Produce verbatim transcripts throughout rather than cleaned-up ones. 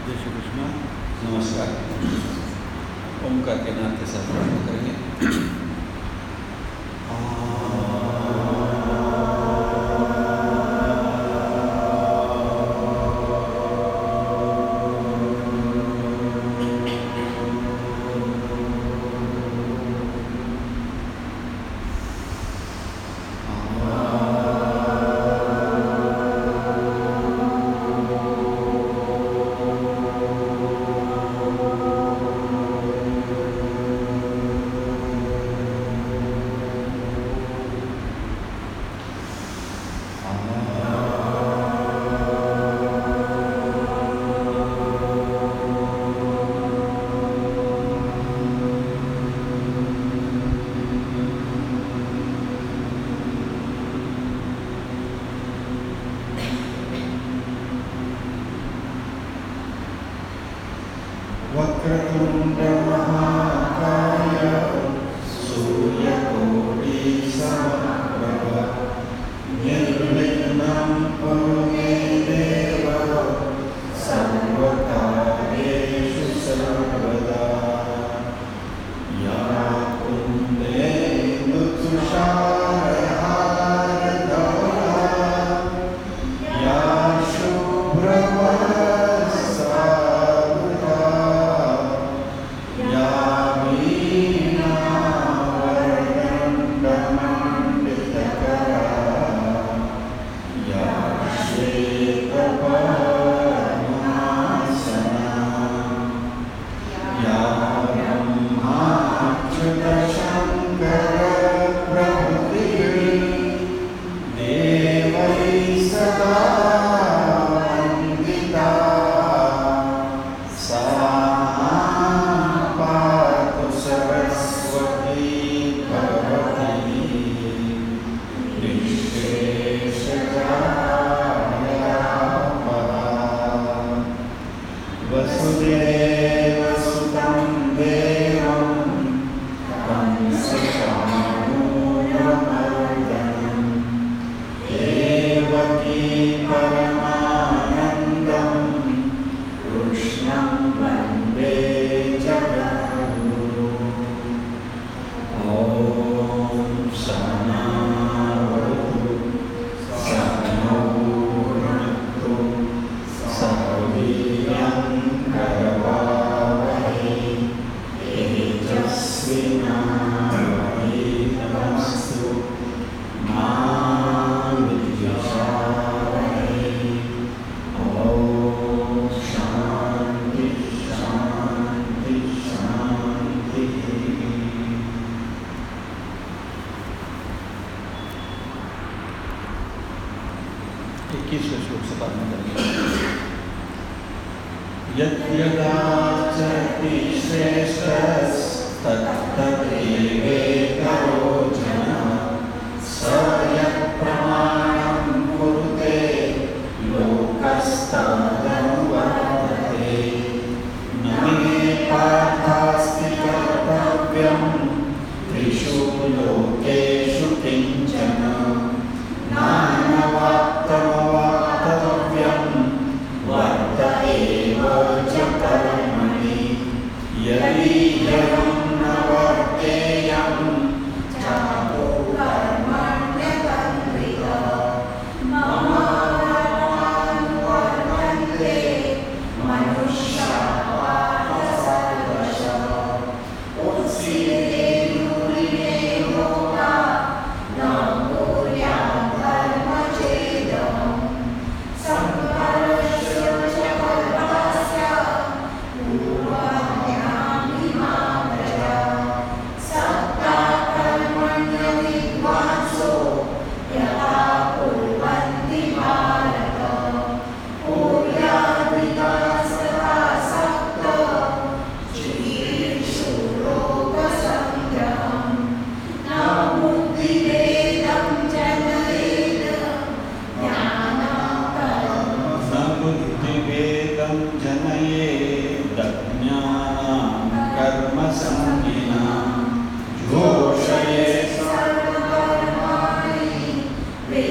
जय श्री कृष्ण। नमस्कार। ओमकार के नाम के साथ प्रारंभ करेंगे।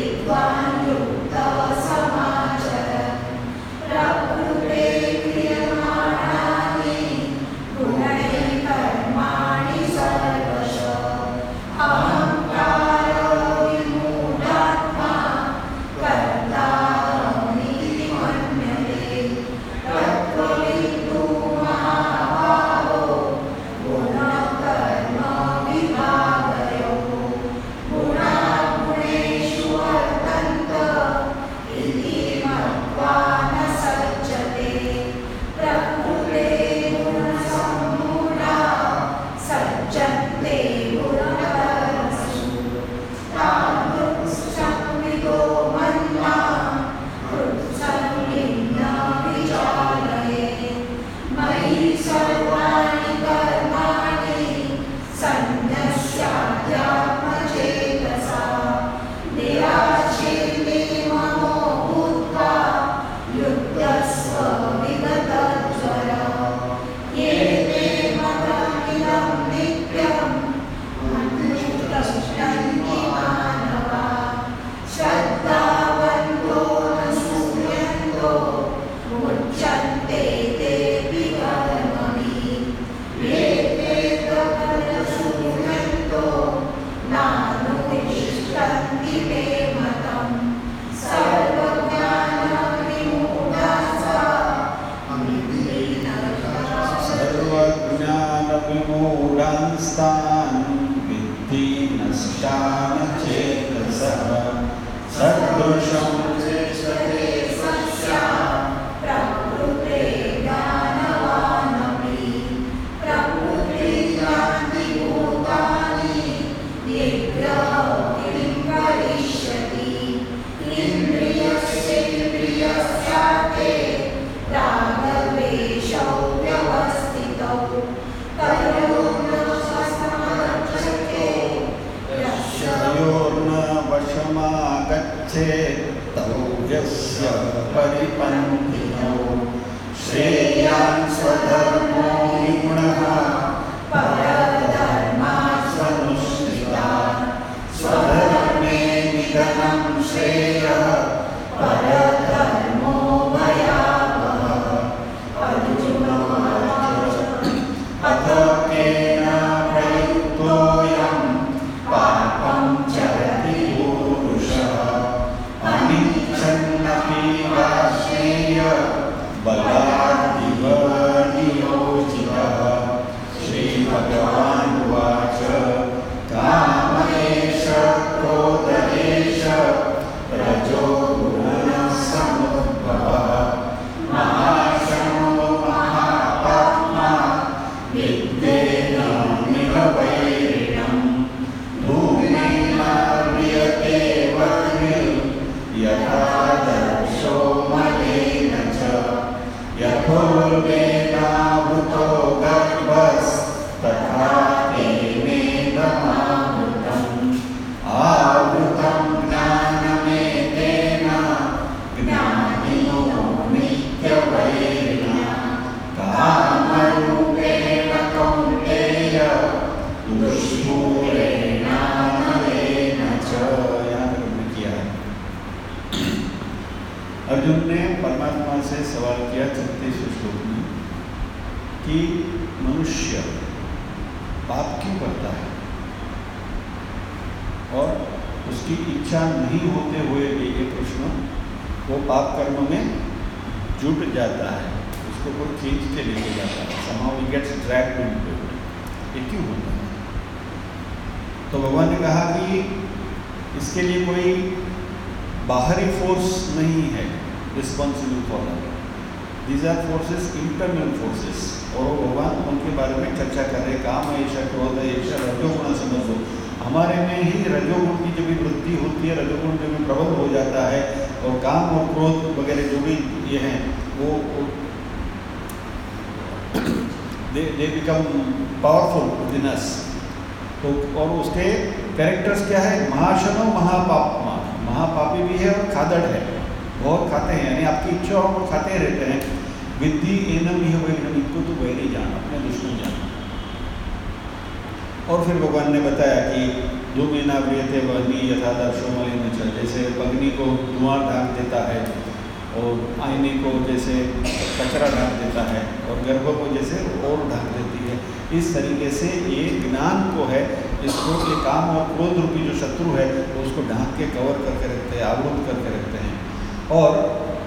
समाचार प्रकृते क्रियमाणे अर्जुन ने परमात्मा से सवाल किया छत्तीसवें श्लोक में कि मनुष्य पाप क्यों करता है और उसकी इच्छा नहीं होते हुए भी ये प्रश्न वो पाप कर्म में जुट जाता है, उसको कोई खींच के लेके जाता है, somehow he gets dragged into it. ये क्यों होता है? तो भगवान ने कहा कि इसके लिए कोई बाहरी फोर्स नहीं है responsible for that, these are forces internal forces. और वो भगवान उनके बारे में चर्चा कर रहे, काम ऐसा क्रोध ऐसा रजोगुण समझो, हमारे में ही रजोगुण की जो भी वृद्धि होती है, रजोगुण जो भी प्रबल हो जाता है और काम और क्रोध वगैरह जो भी ये हैं वो they they become powerful within us. तो और उसके कैरेक्टर्स क्या है? महाशनो महापापमा, महापापी भी है और खादड़ है, बहुत खाते हैं, यानी आपकी इच्छा और वो खाते रहते हैं। विद्धि एनम यह वैरम, इनको तो वैरी जान, अपने दुश्मन जान। और फिर भगवान ने बताया कि धूमेना प्रियते वह्नि यथा दर्शो मलिन च, जैसे अग्नि को धुआं ढांक देता है और आईने को जैसे कचरा ढांक देता है और गर्भ को जैसे और ढांक देती है, इस तरीके से ये ज्ञान को है, इसको ये काम और क्रोध रूपी जो शत्रु है वो उसको ढांक के कवर करके रखते हैं, आवृत करके रखते हैं। और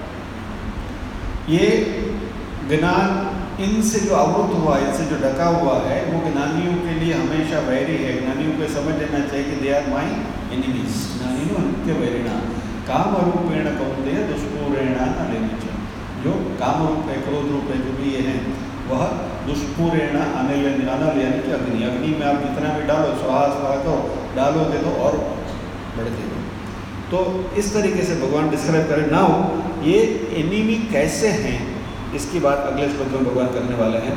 ये ज्ञान इनसे जो आवृत हुआ है, इनसे जो ढका हुआ है, वो ज्ञानियों के लिए हमेशा वैरी है। ज्ञानियों को समझ लेना चाहिए कि दे आर माई एनिमीज। ज्ञानिनो नित्य वैरिणा काम रूपेण कौन्तेय दुष्पूरेण न लेने च, जो काम रूप है, क्रोध रूप है, जो भी ये हैं वह दुष्पूरेण अनिल अनल यानी कि अग्नि, अग्नि में आप जितना भी डालो, स्वाहा स्वाहा तो डालोगे तो और बढ़ते हो। तो इस तरीके से भगवान डिस्क्राइब करें। नाउ ये एनिमी कैसे हैं, इसकी बात अगले श्लोक में भगवान करने वाले हैं।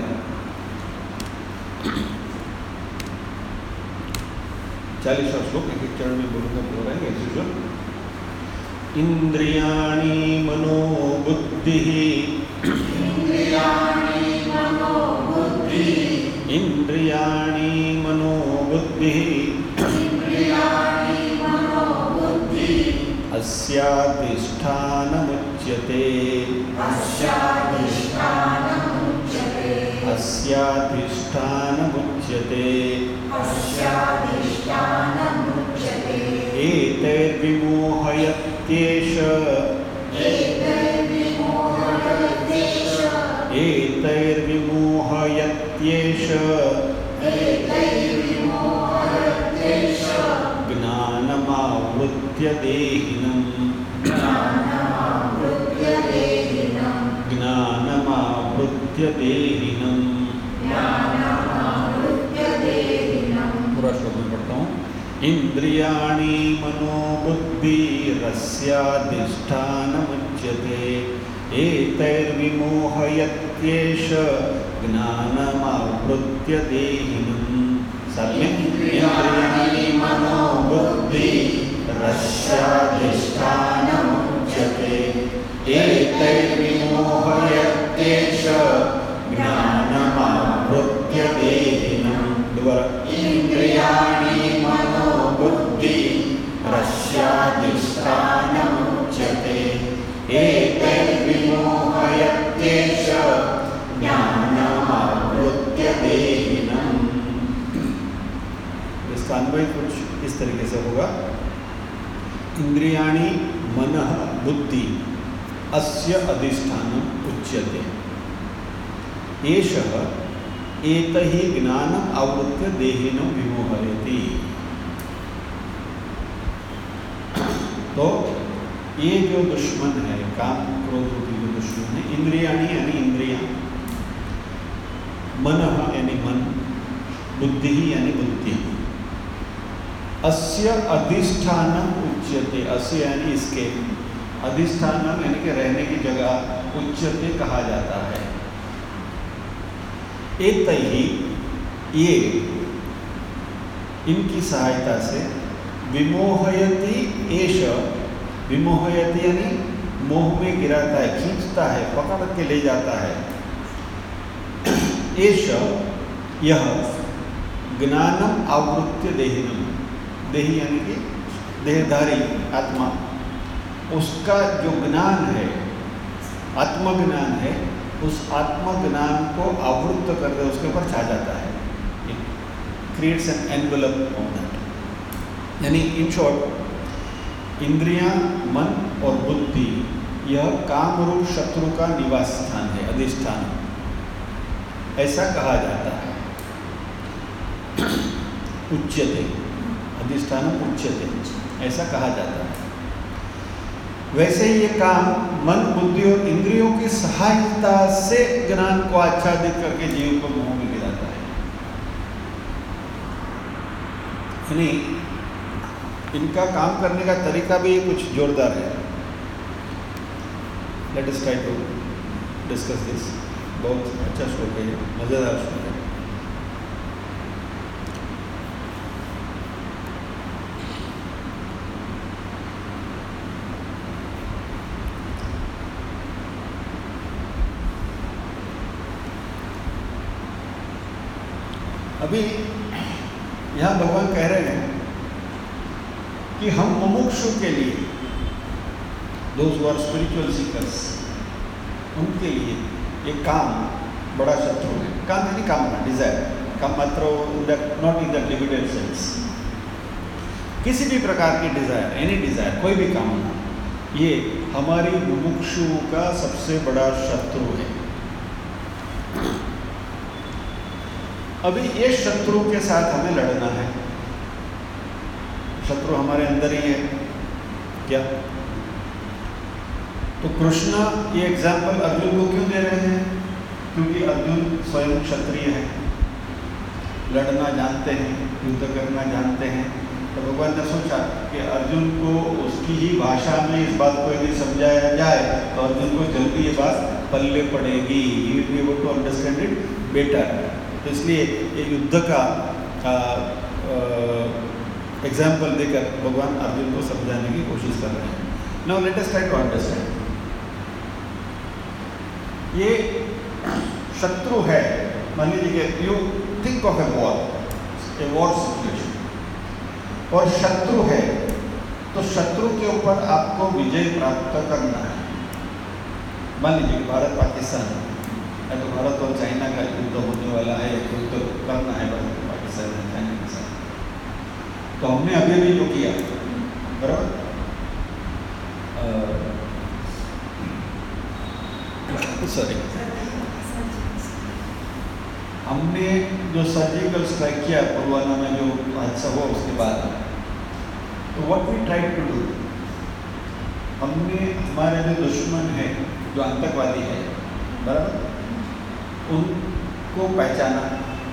चालीसवां श्लोक एक एक चरण में बोलूँगा, बोल रहे हैं इंद्रियाणि मनो बुद्धिः इंद्रियाणि मनो बुद्धिः इंद्रियाणि मनो बुद्धिः इंद्रियाणि मनो बुद्धिः अस्याधिष्ठानमुच्यते अस्याधिष्ठानमुच्यते अस्याधिष्ठानमुच्यते अस्याधिष्ठानमुच्यते एतैर्विमोहयत्येष एतैर्विमोहयत्येष एतैर्विमोहयत्येष एतैर्विमोहयत्येष ज्ञानमावृत्य देहिनम् ज्ञानमावृत्य देहिनम् ज्ञानमावृत्य देहिनम्। ज्ञानमावृत्य देहिनम्। पूरा श्लोक में पढ़ता हूँ। इंद्रियाणि मनो बुद्धिरस्याधिष्ठानमुच्यते एतैर्विमोहयत्येष ज्ञानमावृत्य देहिनम्। सर्वे इंद्रियाणि मनो बुद्धिरस्याधिष्ठानमुच्यते एतैर्विमोहयत्येष ज्ञानमावृत्य देहिनम्। दोबारा। इंद्रियाणि मनो बुद्धिरस्याधिष्ठानमुच्यते एतैर्विमोहयत्येष ज्ञानमावृत्य देहिनम्। इसका अन्वय कुछ इस तरीके से होगा। इंद्रियाणि मनः बुद्धि अस्य अधिष्ठानम् उच्यते एषः एतहि ज्ञानम् आवृत्य देहिनं विमोहयति। तो ये जो दुश्मन है, काम क्रोध रूपी जो दुश्मन है, इंद्रियाणि यानी इंद्रियां, मनः यानी मन, बुद्धि यानी बुद्धि, अस्य अधिष्ठानम उच्यते। अस्य यानी इसके, अधिष्ठानम यानी कि रहने की जगह, उच्यते कहा जाता है। एतैहि ये इनकी सहायता से विमोहयति एष, विमोहयति यानी मोह में गिराता है, खींचता है, पकड़ के ले जाता है। एष यह ज्ञानम आवृत्य देहिनम, देही यानी कि देहधारी आत्मा, उसका जो ज्ञान है, आत्मज्ञान है, उस आत्मज्ञान को आवृत्त कर दे, उसके ऊपर छा जाता है। Creates an envelope of that. यानी इन शॉर्ट, इंद्रियां, मन और बुद्धि यह कामरूप शत्रु का निवास स्थान है, अधिष्ठान, ऐसा कहा जाता है। उच्यते, अधिष्ठान उच्यते, ऐसा कहा जाता है। वैसे ये काम मन, बुद्धि और इंद्रियों की सहायता से ज्ञान को आच्छादित करके जीव को मोह में गिराता है। यानी इनका काम करने का तरीका भी कुछ जोरदार है। Let us try to discuss this. बहुत अच्छा श्लोक है, मजेदार श्लोक है। अभी यहाँ भगवान कह रहे हैं कि हम मुमुक्षु के लिए, those who are spiritual seekers, उनके लिए ये काम बड़ा शत्रु है। काम यानी कामना, डिजायर, काम मात्र not in the limited sense, किसी भी प्रकार की डिजायर, एनी डिजायर, कोई भी कामना, ये हमारी मुमुक्षु का सबसे बड़ा शत्रु है। अभी ये शत्रु के साथ हमें लड़ना है। शत्रु हमारे अंदर ही है क्या? तो कृष्ण ये एग्जाम्पल अर्जुन को क्यों दे रहे हैं? क्योंकि अर्जुन स्वयं क्षत्रिय है, लड़ना जानते हैं, युद्ध करना जानते हैं। तो भगवान ने सोचा कि अर्जुन को उसकी ही भाषा में इस बात को यदि समझाया जाए तो अर्जुन को जल्दी ये बात पल्ले पड़ेगी, he will be able to understand it better. तो इसलिए ये युद्ध का एग्जाम्पल देकर भगवान अर्जुन को समझाने की कोशिश कर रहे हैं। Now let us try to understand. ये शत्रु है, मान लीजिए you think of a war, a war situation, और शत्रु है, तो शत्रु के ऊपर आपको विजय प्राप्त करना है। मान लीजिए भारत पाकिस्तान है, तो भारत और चाइना का युद्ध होने वाला है, युद्ध करना है भारत पाकिस्तान और चाइना के साथ। तो हमने अभी भी जो किया, बराबर, सॉरी, हमने जो सर्जिकल स्ट्राइक किया पुलवामा में, जो हादसा हुआ उसके बाद, तो what we try to do, हमने हमारे जो दुश्मन है, जो आतंकवादी है, बराबर, उनको पहचाना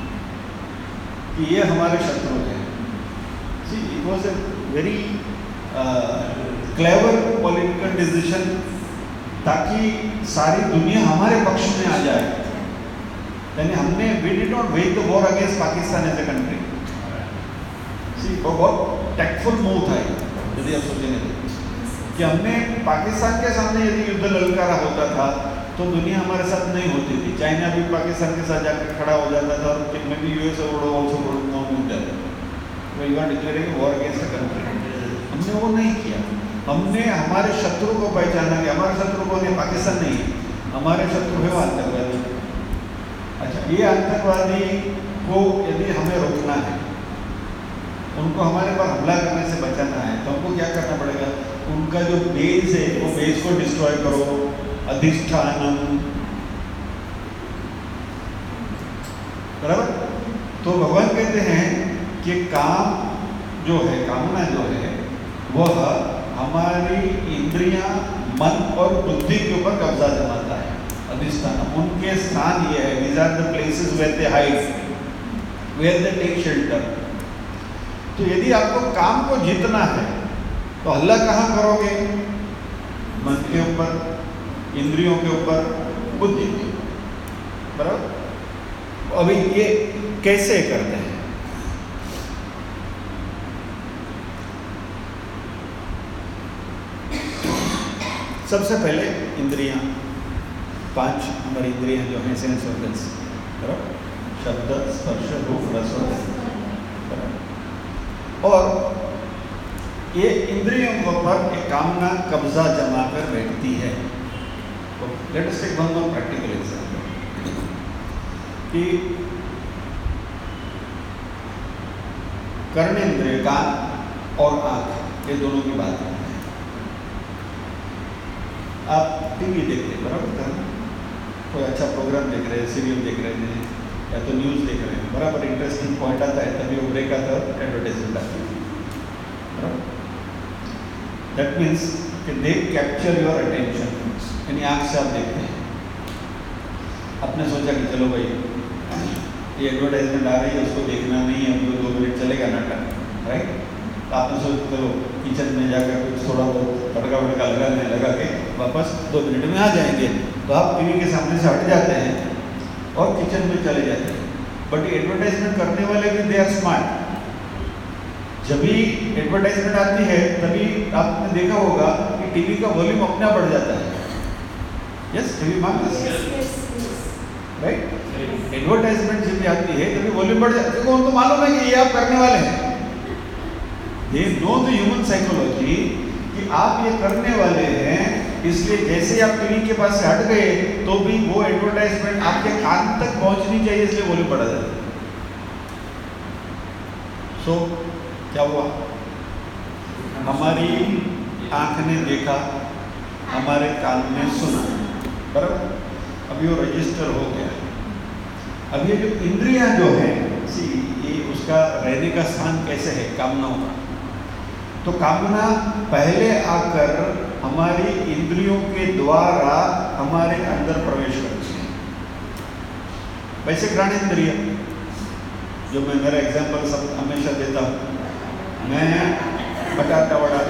कि ये हमारे शत्रु हैं। See it was a very clever political decision, ताकि सारी दुनिया हमारे पक्ष में आ जाए। यानी हमने we did not wage the war against Pakistan as a country. See वो बहुत टैक्टफुल मूव था, यदि आप सोचेंगे कि हमने पाकिस्तान के सामने यदि युद्ध ललकारा होता था तो दुनिया हमारे साथ नहीं होती थी। चाइना भी पाकिस्तान के साथ जाकर खड़ा हो जाता था, और कितने भी यूएस और ऑल्सो हो जाता था। We are declaring war against the country. हमने वो नहीं किया। हमने हमारे शत्रु को पहचाना कि हमारे शत्रु कौन है, पाकिस्तान नहीं है, हमारे शत्रु है वो आतंकवादी। अच्छा, ये आतंकवादी को यदि हमें रोकना है, उनको हमारे पर हमला करने से बचाना है, तो हमको क्या करना पड़ेगा, उनका जो बेस है वो बेस को डिस्ट्रॉय करो, अधिष्ठानम, बराबर। तो भगवान कहते हैं कि काम जो है, कामना जो है, वह हमारी इंद्रियां, मन और बुद्धि के ऊपर कब्जा जमाता है। अधिष्ठान, उनके स्थान ये है, these are the places where they hide, where they take shelter। तो यदि आपको काम को जीतना है तो हल्ला कहाँ करोगे, मन के ऊपर, इंद्रियों के ऊपर, बुद्धि के, बराबर। अभी ये कैसे करते हैं, सबसे पहले इंद्रियां, पांच हमारी इंद्रियां जो हैं, सेंस ऑर्गन्स, बराबर, शब्द, स्पर्श, रूप, रस, बराबर। और ये इंद्रियों के ऊपर एक कामना कब्जा जमा कर बैठती है। तो let us take one more practical example कि कर्मेंद्रिय, कान और आंख, ये दोनों की बात है। आप टीवी देखते हैं, बराबर, कोई अच्छा प्रोग्राम देख रहे हैं, सीरियल देख रहे हैं, या तो न्यूज़ देख रहे हैं, बराबर, इंटरेस्टिंग पॉइंट आता है, तभी वो ब्रेक आता है, एडवर्टाइजमेंट आती है, बराबर। दैट मीन्स कि दे कैप्चर योर अटेंशन, यानी आँख से आप देखते हैं। आपने सोचा कि चलो भाई ये एडवर्टाइजमेंट आ रही है, उसको देखना नहीं है, हमको दो मिनट चलेगा नाटक, राइट। तो आपने सोचा चलो किचन में जाकर कुछ थोड़ा बहुत तड़का वड़का लगाने लगा के वापस दो मिनट में आ जाएंगे, तो आप टीवी के सामने से हट जाते हैं और किचन में चले जाते हैं। बट एडवर्टाइजमेंट करने वाले भी दे आर स्मार्ट। जब भी एडवर्टाइजमेंट आती है तभी आपने देखा होगा कि टीवी का वॉल्यूम अपना बढ़ जाता है। यस, टीवी मान राइट, एडवर्टाइजमेंट जब भी आती है तभी वॉल्यूम बढ़ जाता है, क्योंकि उनको मालूम है कि ये आप करने वाले हैं। They know the human psychology कि आप ये करने वाले हैं, इसलिए जैसे आप टीवी के पास से हट गए तो भी वो एडवर्टाइजमेंट आपके कान तक पहुंचनी चाहिए, इसलिए वॉल्यूम बढ़ा जाता है। सो so, क्या हुआ, हमारी आंख ने देखा, हमारे कान ने सुना, बराबर, अभी वो रजिस्टर हो गया। अब ये जो इंद्रियां जो है, सी ये उसका रहने का स्थान कैसे है, कामनाओं का। तो कामना पहले आकर हमारी इंद्रियों के द्वारा हमारे अंदर प्रवेश करती है। वैसे घ्राणेंद्रिय, जो मैं मेरा एग्जाम्पल सब हमेशा देता हूँ, मैं बटाटा वड़ा,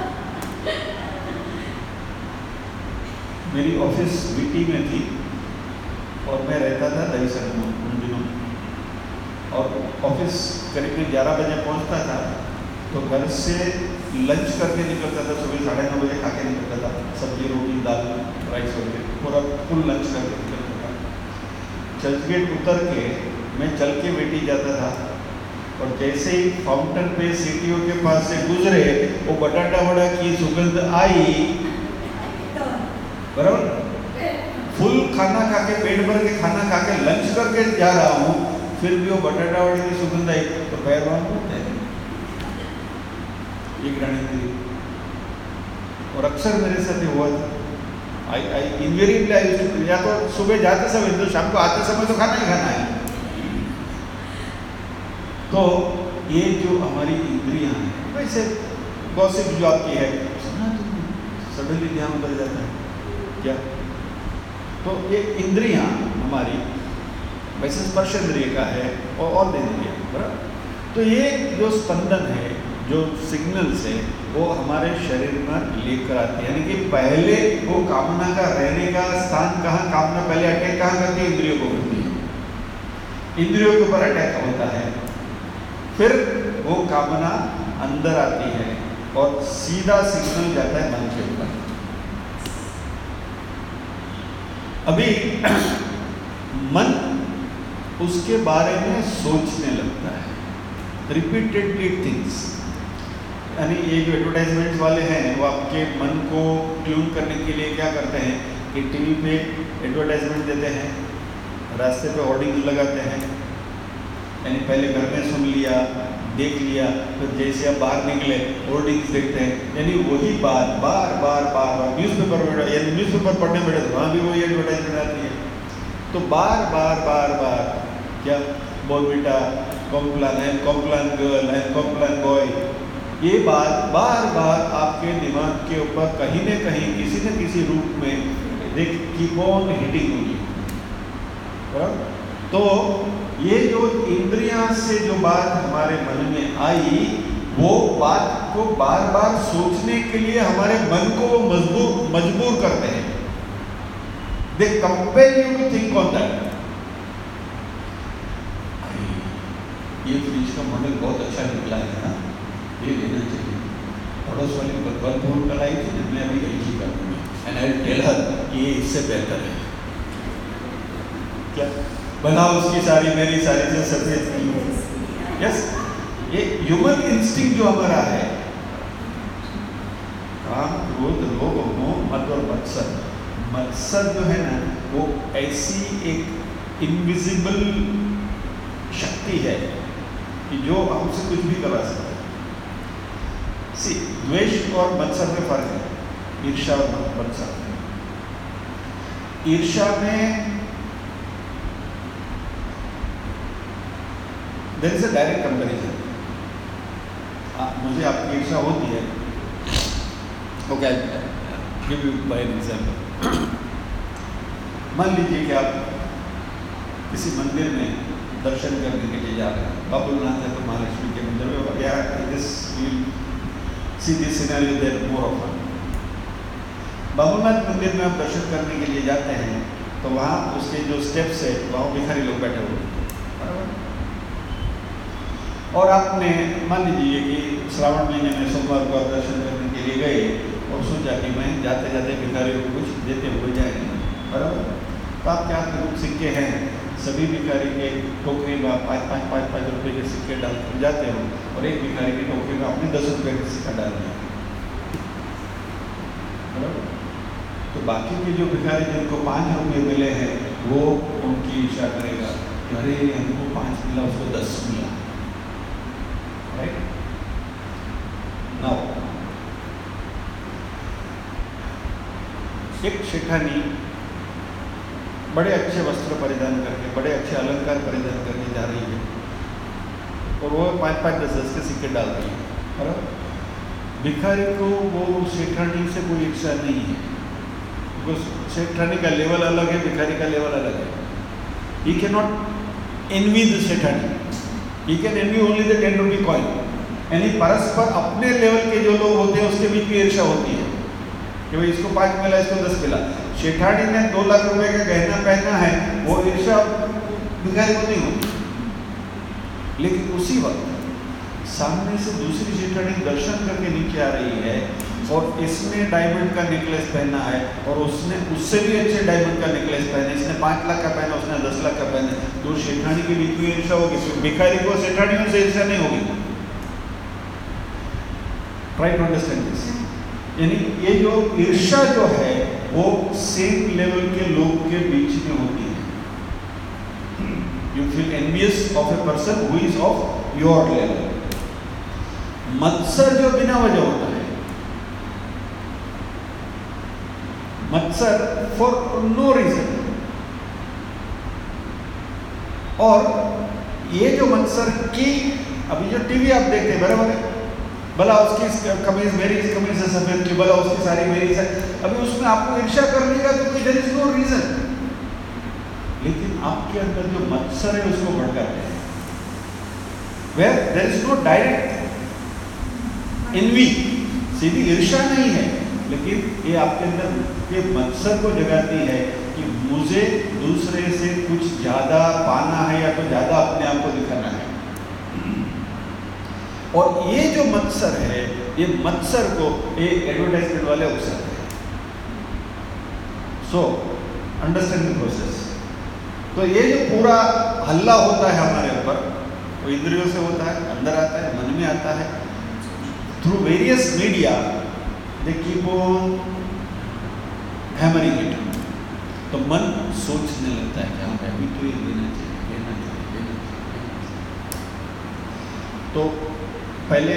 मेरी ऑफिस वीटी में थी और मैं रहता था दहीसर में उन दिनों, और ऑफिस करीब ग्यारह बजे पहुंचता था, तो घर से लंच करके निकलता था, सुबह साढ़े नौ बजे खा के निकलता था, सब्जी रोटी दाल राइस वगैरह पूरा फुल लंच करके निकलता था। चर्चगेट उतर के मैं चल के बेटी जाता था, और जैसे ही फाउंटेन पे सीटीओ के पास से गुजरे वो बटाटा वड़ा की सुगंध आई, बराबर फुल खाना खा के पेट भर के खाना खा के लंच करके जा रहा हूँ, फिर भी वो बटाटा वड़े की सुगंध आई तो पैर वहां होते हैं ये ग्रहण थी। और अक्सर मेरे साथ ये हुआ था। आई आई इनवेरिएबली आई या तो सुबह जाते समय तो शाम को आते समय तो खाना ही खाना है। तो ये जो हमारी इंद्रियां हैं, वैसे गॉसिप जो आपकी है सुना तुमने, सडनली ध्यान उतर जाता है क्या। तो ये इंद्रियां हमारी वैसे स्पर्श इंद्रिय का है और और इंद्रिय, बराबर। तो ये जो स्पंदन है, जो सिग्नल्स है, वो हमारे शरीर में लेकर आते हैं। यानी कि पहले वो कामना का रहने का स्थान कहाँ, कामना पहले अटैक कहाँ करती है, इंद्रियों को करती है, इंद्रियों के ऊपर अटैक होता है, फिर वो कामना अंदर आती है और सीधा सिग्नल जाता है मन के ऊपर। अभी मन उसके बारे में सोचने लगता है, रिपीटेडली थिंग्स। यानी ये जो एडवर्टाइजमेंट्स वाले हैं वो आपके मन को ट्यून करने के लिए क्या करते हैं कि टीवी पे एडवर्टाइजमेंट देते हैं, रास्ते पे होर्डिंग लगाते हैं। यानी पहले घर में सुन लिया, देख लिया, फिर जैसे आप बाहर निकले होर्डिंग्स देखते हैं, यानी वही बात बार बार बार बार न्यूज़पेपर में, यानी न्यूज़पेपर पढ़ने बैठे तो वहाँ भी वही एडवर्टाइजमेंट आती है। तो बार बार बार बार क्या बॉर्नविटा, कॉम्प्लान है, कॉम्प्लान गर्ल है, कॉम्प्लान बॉय, ये बात बार बार आपके दिमाग के ऊपर कहीं न कहीं किसी न किसी रूप में देख कीप ऑन हिटिंग होगी। तो ये जो इंद्रियां से जो बात हमारे मन में आई, वो बात को बार बार सोचने के लिए हमारे मन को वो मजबूर मजबूर करते हैं। They compel you to think on that. ये फ्रिज का मॉडल बहुत अच्छा निकला है ना, ये लेना चाहिए। पड़ोस वाली बल फोन कराई थी, मैं अभी एक ही करूँगी एंड आई टेल हर ये इससे बेहतर है क्या, बना उसकी सारी मेरी सारी से सफेद। यस, ये ह्यूमन इंस्टिंक्ट जो हमारा है, काम क्रोध लोभ मोह मद और मत्सर। मत्सर जो है ना वो ऐसी एक इनविजिबल शक्ति है कि जो हमसे कुछ भी करा सकता है। सी द्वेष और मत्सर में फर्क है, ईर्ष्या और मत्सर। ईर्ष्या में there is a direct comparison. मुझे आपकी ईर्ष्या होती है, okay give you by example. मान लीजिए कि आप किसी मंदिर में दर्शन करने के लिए जा रहे हैं, बाबुलनाथ है तो महालक्ष्मी के मंदिर में, या this will see this scenario there more often. Babulnath मंदिर में आप दर्शन करने के लिए जाते हैं तो वहाँ उसके जो स्टेप्स है वहाँ भिखारी लोग बैठे हुए हैं, और आपने मान लीजिए कि श्रावण महीने में सोमवार को आप दर्शन करने के लिए गए और सोचा कि मैं जाते जाते भिखारियों को कुछ देते हुए जाएंगे, बराबर। तो आपके हाथ में कुछ सिक्के हैं, सभी भिखारी के टोकरी में आप पाँच पाँच पाँच पाँच रुपये के सिक्के डाल कर जाते हो, और एक भिखारी की टोकरी में आपने दस रुपये का सिक्का डाल दिया, बराबर। तो बाकी के जो भिखारी जिनको पाँच रुपये मिले हैं वो उनकी ईर्ष्या करेगा कि अरे हमको पाँच मिला उसको दस मिला, राइट। नाउ एक शिखानी बड़े अच्छे वस्त्र परिधान करके, बड़े अच्छे अलंकार परिधान करके जा रही है, और वो पाँच पाँच दस दस के सिक्के डाल रही है, बराबर। भिखारी को वो शेठानी से कोई इच्छा नहीं है, बिकॉज शेठानी का लेवल अलग है, भिखारी का लेवल अलग है। He can not envy the sethani, he can envy only the ten rupee coin. यानी परस्पर अपने लेवल के जो लोग होते हैं उसके बीच में ईर्ष्या होती है कि भाई इसको पाँच मिला इसको दस मिला। शेठानी ने दो लाख रुपए का गहना पहना है, वो ईर्ष्या भिखारी को नहीं होती। लेकिन उसी वक्त सामने से दूसरी सेठानी दर्शन करके नीचे आ रही है और इसने डायमंड का नेकलेस पहना है और उसने उससे भी अच्छे डायमंड का नेकलेस पहना, इसने पाँच लाख का पहना, उसने दस लाख का पहना, दो सेठानी के बीच में ईर्षा होगी, भिखारी को सेठानियों से ईर्षा नहीं होगी। Try to understand this. यानी ये जो ईर्षा जो है वो सेम लेवल के लोग के बीच में होती है। You feel envious of a person who is of your level. मत्सर जो बिना वजह होता है, मत्सर फॉर नो रीजन, और ये जो मत्सर की, अभी जो टीवी आप देखते हैं बराबर है, भला उसकी कमीज मेरी कमीज से सफेद की, भला उसकी साड़ी मेरी से, अभी उसमें आपको ईर्ष्या करने का तो कोई देयर इज नो रीजन, लेकिन आपके अंदर जो मत्सर है उसको भड़काते हैं। Where there is no direct envy, सीधी ईर्ष्या नहीं है, लेकिन ये आपके अंदर ये मत्सर को जगाती है कि मुझे दूसरे से कुछ ज्यादा पाना है या तो ज्यादा अपने आप को दिखाना है। और ये जो मत्सर है, ये मत्सर को ये एडवर्टाइजमेंट वाले उकसाते हैं। So understand the process. तो ये जो पूरा हल्ला होता है हमारे ऊपर, वो इंद्रियों से होता है, अंदर आता है, मन में आता है, through various media they keep on hammering it. तो मन सोचने लगता है कि हाँ अभी तो ये लेना चाहिए, लेना चाहिए, लेना चाहिए। तो पहले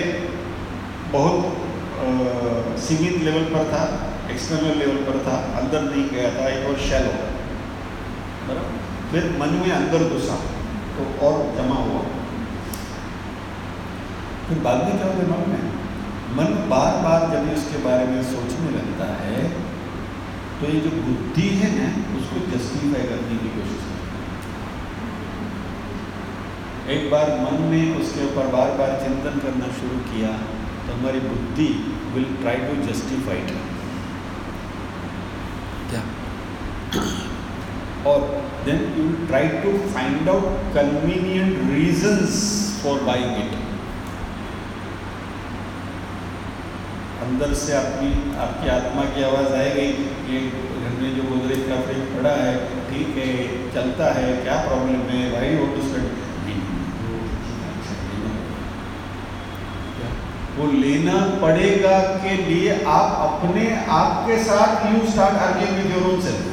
बहुत सीमित लेवल पर था, एक्सटर्नल लेवल पर था, अंदर नहीं गया था, एक और शैलो, बराबर। फिर मन में अंदर घुसा तो और जमा हुआ। फिर बाद में क्या होता है मन में, मन बार बार जब इसके बारे में सोचने लगता है तो ये जो बुद्धि है ना उसको जस्टिफाई करने की कोशिश करती है। एक बार मन में उसके ऊपर बार बार चिंतन करना शुरू किया तो हमारी बुद्धि will try to justify it, क्या, और then you will try to find out convenient reasons for buying it. अंदर से आपकी आपकी आत्मा की आवाज़ आएगी, ये घर में जो गोदरेज का फ्रिज पड़ा है ठीक है, चलता है, क्या प्रॉब्लम है भाई, वो तो वो लेना पड़ेगा के लिए आप अपने आप के साथ you start arguing with your own self.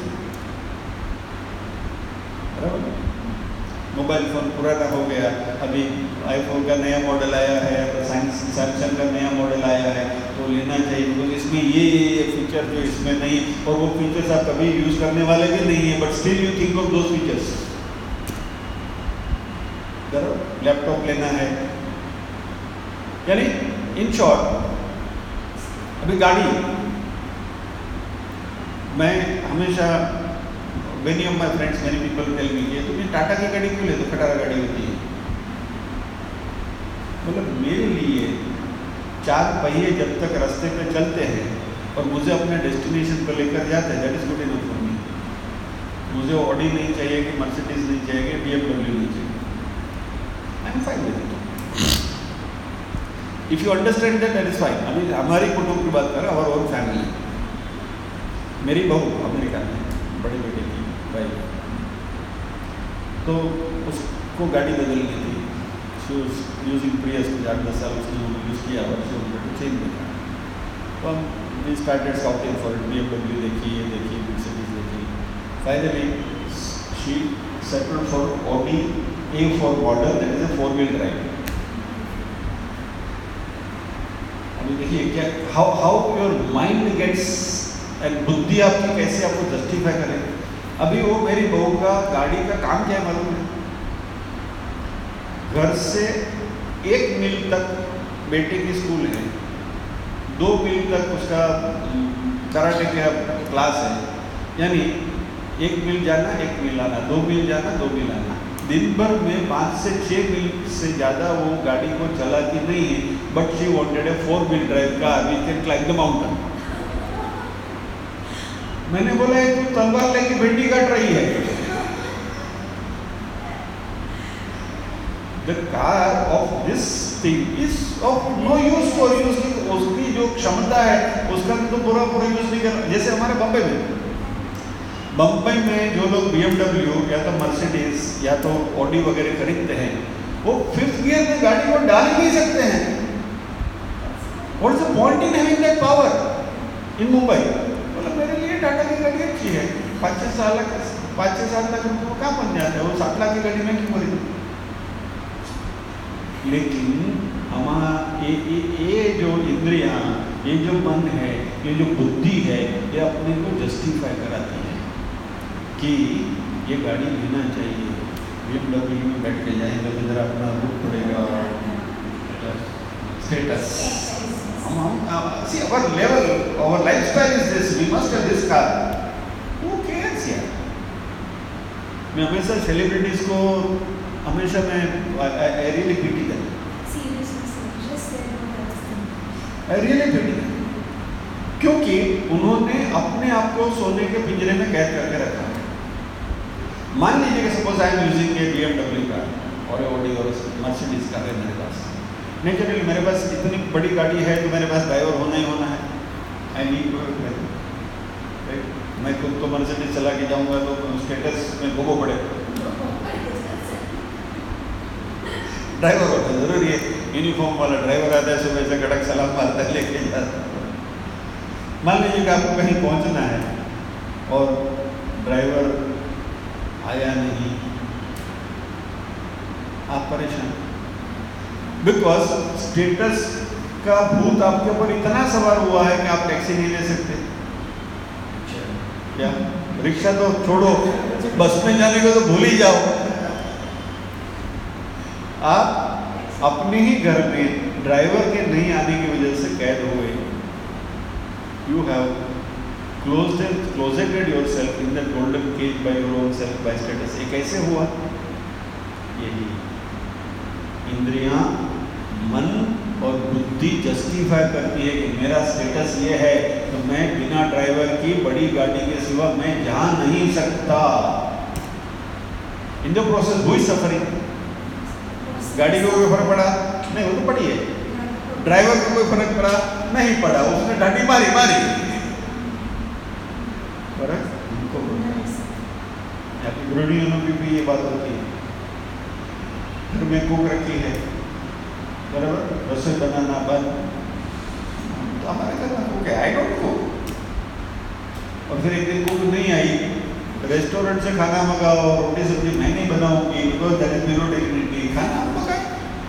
बराबर। मोबाइल फ़ोन पुराना हो गया, अभी आईफोन का नया मॉडल आया है, सैमसंग का नया मॉडल आया है, तो लेना चाहिए क्योंकि इसमें ये ये फीचर जो इसमें नहीं, और वो फीचर्स आप कभी यूज़ करने वाले भी नहीं है, but still you think of those features. बराबर। लैपटॉप लेना है, यानी इन शॉर्ट अभी गाड़ी, मैं हमेशा many of my friends, many people tell me कि तुम्हें टाटा की गाड़ी क्यों ले, तो खटारा गाड़ी होती है। मतलब मेरे लिए चार पहिए जब तक रास्ते पे चलते हैं और मुझे अपने डेस्टिनेशन पर लेकर जाते हैं, that is good enough for me. मुझे ऑडी नहीं चाहिए कि मर्सिडीज नहीं चाहिए, बी एम डब्ल्यू नहीं चाहिए, I am fine with it. If you understand that, that is fine. अभी हमारी कुटुंब की बात करें, आवर ओन फैमिली, मेरी बहू अमेरिका में, बड़े बेटे की भाई, तो उसको गाड़ी बदलनी थी, शी वाज यूजिंग प्रियस, कुछ आठ दस साल उसने यूज़ किया और शी वाज चेंज देखा। तो हम we started shopping for B M W देखी, ये देखी, मर्सिडीज देखी, finally she settled for Audi A four model, that is a four wheel drive. अभी देखिए क्या, how how your mind gets, and बुद्धि आपकी कैसे आपको जस्टिफाई करे। अभी वो मेरी बहू का गाड़ी का काम क्या है मालूम है, घर से एक मील तक बेटे की स्कूल है, दो मील तक उसका कराटे का क्लास है, यानी एक मील जाना एक मील आना, दो मील जाना दो मील आना। दिन भर में पाँच से छः मील से ज़्यादा वो गाड़ी को चलाती नहीं है, but she wanted a four wheel drive car which can climb the mountain. मैंने बोला तू तलवार लेके भिंडी काट रही है। The car of this thing is of no use for you, उसकी उसकी जो क्षमता है उसका तो पूरा पूरा यूज नहीं कर। जैसे हमारे बम्बई में बम्बई में जो लोग बी एम डब्ल्यू या तो मर्सिडीज या तो ऑडी वगैरह खरीदते हैं, वो फिफ्थ गियर में गाड़ी को डाल ही नहीं सकते हैं। What is the point in having that power in Mumbai? मतलब मेरे लिए टाटा की गाड़ी अच्छी है, पाँच छः साल पाँच छः साल तक उनको कहाँ बन जाता है, वो साठ लाख की गाड़ी में क्यों खरीदे? लेकिन हमारा ये, ये, ये जो इंद्रियां, ये जो मन है, ये जो बुद्धि है, ये अपने को जस्टिफाई कराती है कि ये गाड़ी लेना चाहिए। बी एम डब्ल्यू में बैठ के जाएंगे तो जरा अपना रूप पड़ेगा, स्टेटस, हम see our level, our lifestyle is this, we must have this car. Who cares यार? मैं हमेशा सेलिब्रिटीज को हमेशा मैं I really pity them, I really pity them, क्योंकि उन्होंने अपने आप को सोने के पिंजरे में कैद करके रखा। मान लीजिए कि suppose I am using a B M W car और ऑडी और मर्सिडीज कार है मेरे पास, नेचुरली मेरे पास इतनी बड़ी गाड़ी है तो मेरे पास ड्राइवर होना ही होना है। आई नीड टू हैव, मैं खुद तो मर्सिडीज चला के जाऊंगा तो स्टेटस में गोगो पड़े, ड्राइवर होता जरूरी है, यूनिफॉर्म वाला ड्राइवर आता है, सुबह से कड़क सलाम मारता है, लेके जाता है। मान लीजिए कि आपको कहीं पहुंचना है और ड्राइवर आया नहीं, आप परेशान, बिकॉज स्टेटस का भूत आपके ऊपर इतना सवार हुआ है कि आप टैक्सी नहीं ले सकते। क्या रिक्शा तो छोड़ो, बस में जाने को तो भूल ही जाओ। आप अपने ही घर में ड्राइवर के नहीं आने की वजह से कैद हुए। You have closeted closeted yourself in the golden cage by your own self by status। ये कैसे हुआ? यही इंद्रियां, मन और बुद्धि जस्टिफाई करती है कि मेरा स्टेटस ये है तो मैं बिना ड्राइवर की बड़ी गाड़ी के सिवा मैं जा नहीं सकता। इन द प्रोसेस हुई सफरिंग। गाड़ी को कोई फर्क पड़ा नहीं, वो तो पड़ी है। ड्राइवर को कोई फर्क पड़ा नहीं पड़ा, उसने डांटी मारी मारी उनको। गृहिणियों की भी ये बात होती है, घर में कुक रखी है, बराबर, रसोई बनाना बंद, तो हमारे घर में कुक है, आई डोंट कुक। और फिर एक दिन कुक नहीं आई, रेस्टोरेंट से खाना मंगाओ, रोटी सब्जी मैं नहीं बनाऊंगी, because that is zero dignity, खाना मंगाए।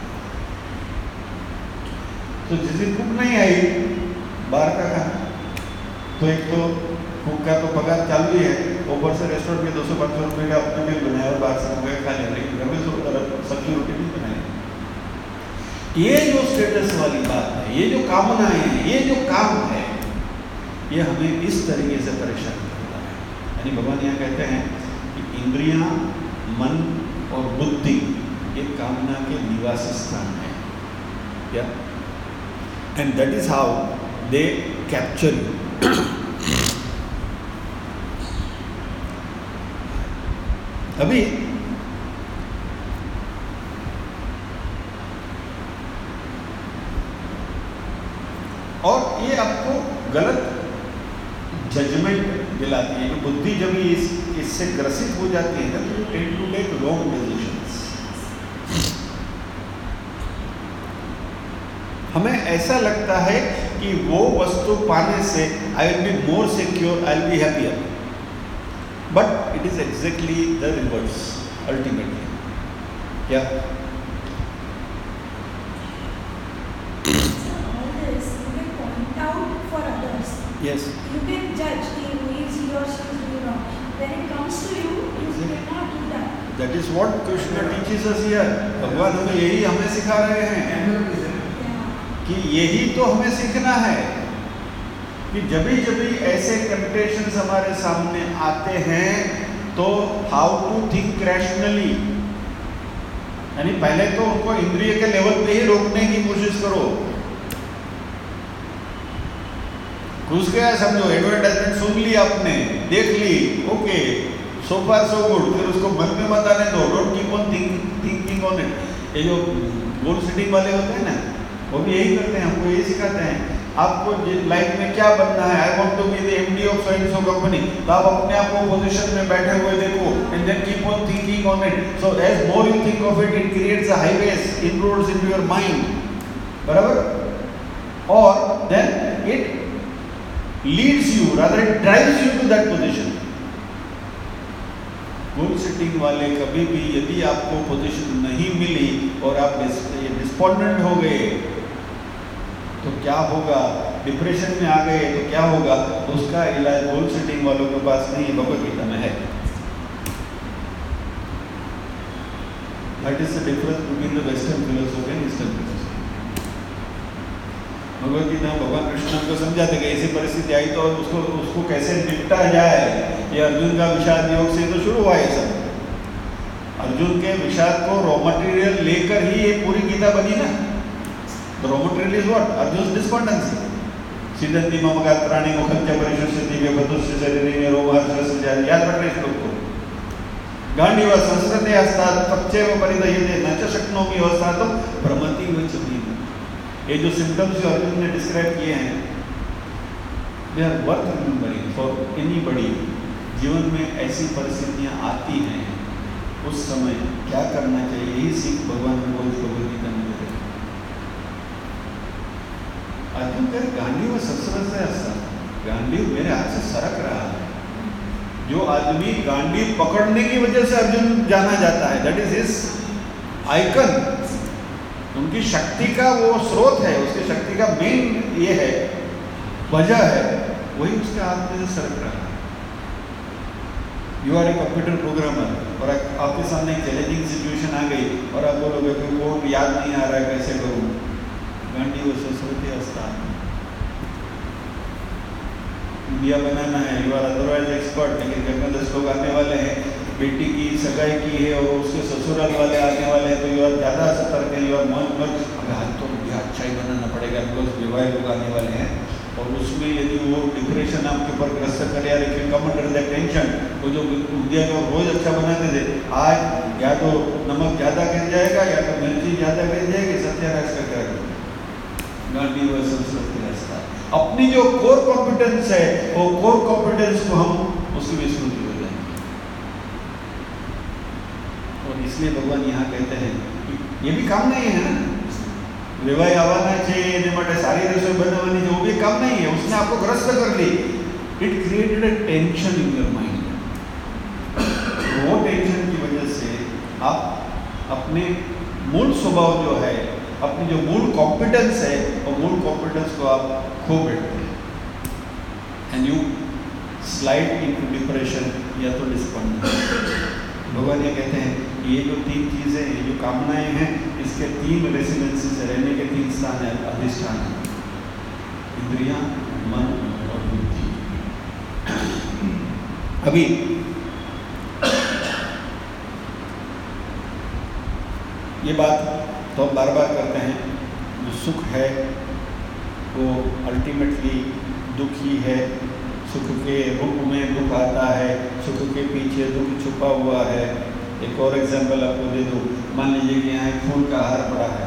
तो जिस दिन कुक नहीं आई, बाहर का खाना, तो एक तो कुक का तो पगार चालू ही है, ऊपर से रेस्टोरेंट में दो सौ पाँच सौ रुपये का अपने बिल बनाया और बाहर से मंगाया खा लिया, लेकिन घर में सो सब्जी रोटी नहीं बनाई। ये जो स्टेटस वाली बात है, ये जो कामनाएं हैं, ये जो काम है, ये हमें इस तरीके से परेशान करता है। यानी भगवान यहाँ कहते हैं कि इंद्रियां, मन और बुद्धि ये कामना के निवास स्थान है, क्या? And that is how they capture you. अभी और ये आपको गलत जजमेंट दिलाती है कि बुद्धि जब इस इससे ग्रसित हो जाती है ना, तो you tend to take wrong decisions. हमें ऐसा लगता है कि वो वस्तु पाने से I will be more secure, I will be happier, but it is exactly the reverse ultimately. क्या? Yes. You can judge he is he or she is doing wrong. When it comes to you, you cannot do that. That is what Krishna teaches us here. भगवान हमें यही हमें सिखा रहे हैं कि यही तो हमें सीखना है कि जब भी जब भी ऐसे टेम्पटेशंस हमारे सामने आते हैं तो हाउ टू थिंक रैशनली। यानी पहले तो उनको इंद्रिय के लेवल पे ही रोकने की कोशिश करो। घुस गया समझो, एडवर्टाइजमेंट सुन ली आपने, देख ली, ओके, सो फार सो गुड, फिर उसको मन में मत आने दो, don't keep on thinking on it. ये जो गोल सिटिंग वाले होते हैं ना, वो भी यही करते हैं, हमको यही सिखाते हैं, आपको लाइफ में क्या बनना है, I want to be the MD of so and so company, तो आप अपने आप को पोजीशन में बैठे हुए देखो and then keep on thinking on it. So as more you think of it, it creates a highways, inroads into your mind, बराबर, और then it leads you, rather it drives you to that position. Goal setting वाले कभी भी यदि आपको position नहीं मिली और आप डिस्पोंडेंट हो गए तो क्या होगा, डिप्रेशन में आ गए तो क्या होगा, तो उसका इलाज गोल सेटिंग वालों के पास नहीं, भगवद गीता में है. That is the difference between the western philosophy and eastern philosophy. Bhagavad Gita में भगवान कृष्ण को समझाते कि ऐसी परिस्थिति आई तो उसको उसको कैसे निपटा जाए. ये अर्जुन का विषाद योग से तो शुरू हुआ ये सब. अर्जुन के विषाद को रॉ मटेरियल लेकर ही ये पूरी गीता बनी ना. The raw material is what? Arjun's despondency. सिद्धंति मम गात्राणि मुखं च परिशुष्यति व्यपतुस्य शरीरे में रोमहर्षस्य जाति. याद रखना इस श्लोक को. गांडीव संस्कृते हस्तात् पक्षेव परिदह्यते न च शक्नोमि अवस्थातुं भ्रमति व च मे. ये जो सिम्टम्स जो अर्जुन ने डिस्क्राइब किए हैं, they are worth remembering for anybody. जीवन में ऐसी परिस्थितियां आती हैं, उस समय क्या करना चाहिए, यही सीख भगवान को भगवद गीता में देते हैं. अर्जुन कह गांडीव शस्त्र से हंसा, गांडीव मेरे हाथ से सरक रहा है. जो आदमी गांडीव पकड़ने की वजह से अर्जुन जाना जाता है, दैट इज हिज आइकन. उनकी शक्ति का वो स्रोत है, उसकी शक्ति का मेन ये है, वजह है, वही उसके हाथ में से सरक रहा है. You are a computer programmer और आपके सामने एक चैलेंजिंग सिचुएशन आ गई और आप बोलोगे कि कोड याद नहीं आ रहा है, कैसे करूँ. गांडीव शस्त्र हस्ता, इंडिया बनाना है, यू आर अदरवाइज एक्सपर्ट, लेकिन घर में दस लोग आने वाले हैं, बेटी की सगाई की है और उसके ससुराल वाले आने वाले हैं, तो यू आर ज़्यादा सतर्क है, यू आर मौज मौज अगर हाथ तो मुझे अच्छा ही बनाना पड़ेगा, बिकॉज विवाह लोग आने वाले हैं. और उसमें यदि वो डिप्रेशन आपके ऊपर ग्रस्त करे, यार if you come under that tension, वो जो इंडिया में रोज अच्छा बनाते थे, आज या तो नमक ज़्यादा गिर जाएगा या तो मिर्ची ज़्यादा गिर जाएगी, सत्यानाश करके रखेगा. गांधी व संस्कृति रास्ता, अपनी जो कोर कॉम्पिटेंस है, वो कोर कॉम्पिटेंस को हम उसकी विस्मृति हो जाएंगे. और इसलिए भगवान यहाँ कहते हैं कि ये भी काम नहीं है ना, विवाह आवाना चाहिए, એને માટે સારી રસોઈ બનાવવાની છે, वो भी काम नहीं है. उसने आपको ग्रस्त कर ली. It created a tension in your mind. वो टेंशन की वजह से आप अपने मूल स्वभाव जो है, अपनी जो मूल कॉम्पिटेंस है, और मूल कॉम्पिटेंस को आप खो बैठते हैं. And you slide into depression या तो डिस्पॉन्डेंस. भगवान ये कहते हैं कि ये जो तीन चीज़ें, ये जो कामनाएं हैं, इसके तीन रेसिडेंसीज रहने के तीन स्थान है, अधिष्ठान है, इंद्रियां, मन और बुद्धि. अभी ये बात तो हम बार बार करते हैं, जो सुख है वो अल्टीमेटली दुख ही है. सुख के रूप में दुख आता है, सुख के पीछे दुख छुपा हुआ है. एक और एग्जाम्पल आपको दे दूँ. मान लीजिए कि यहाँ एक फूल का हार पड़ा है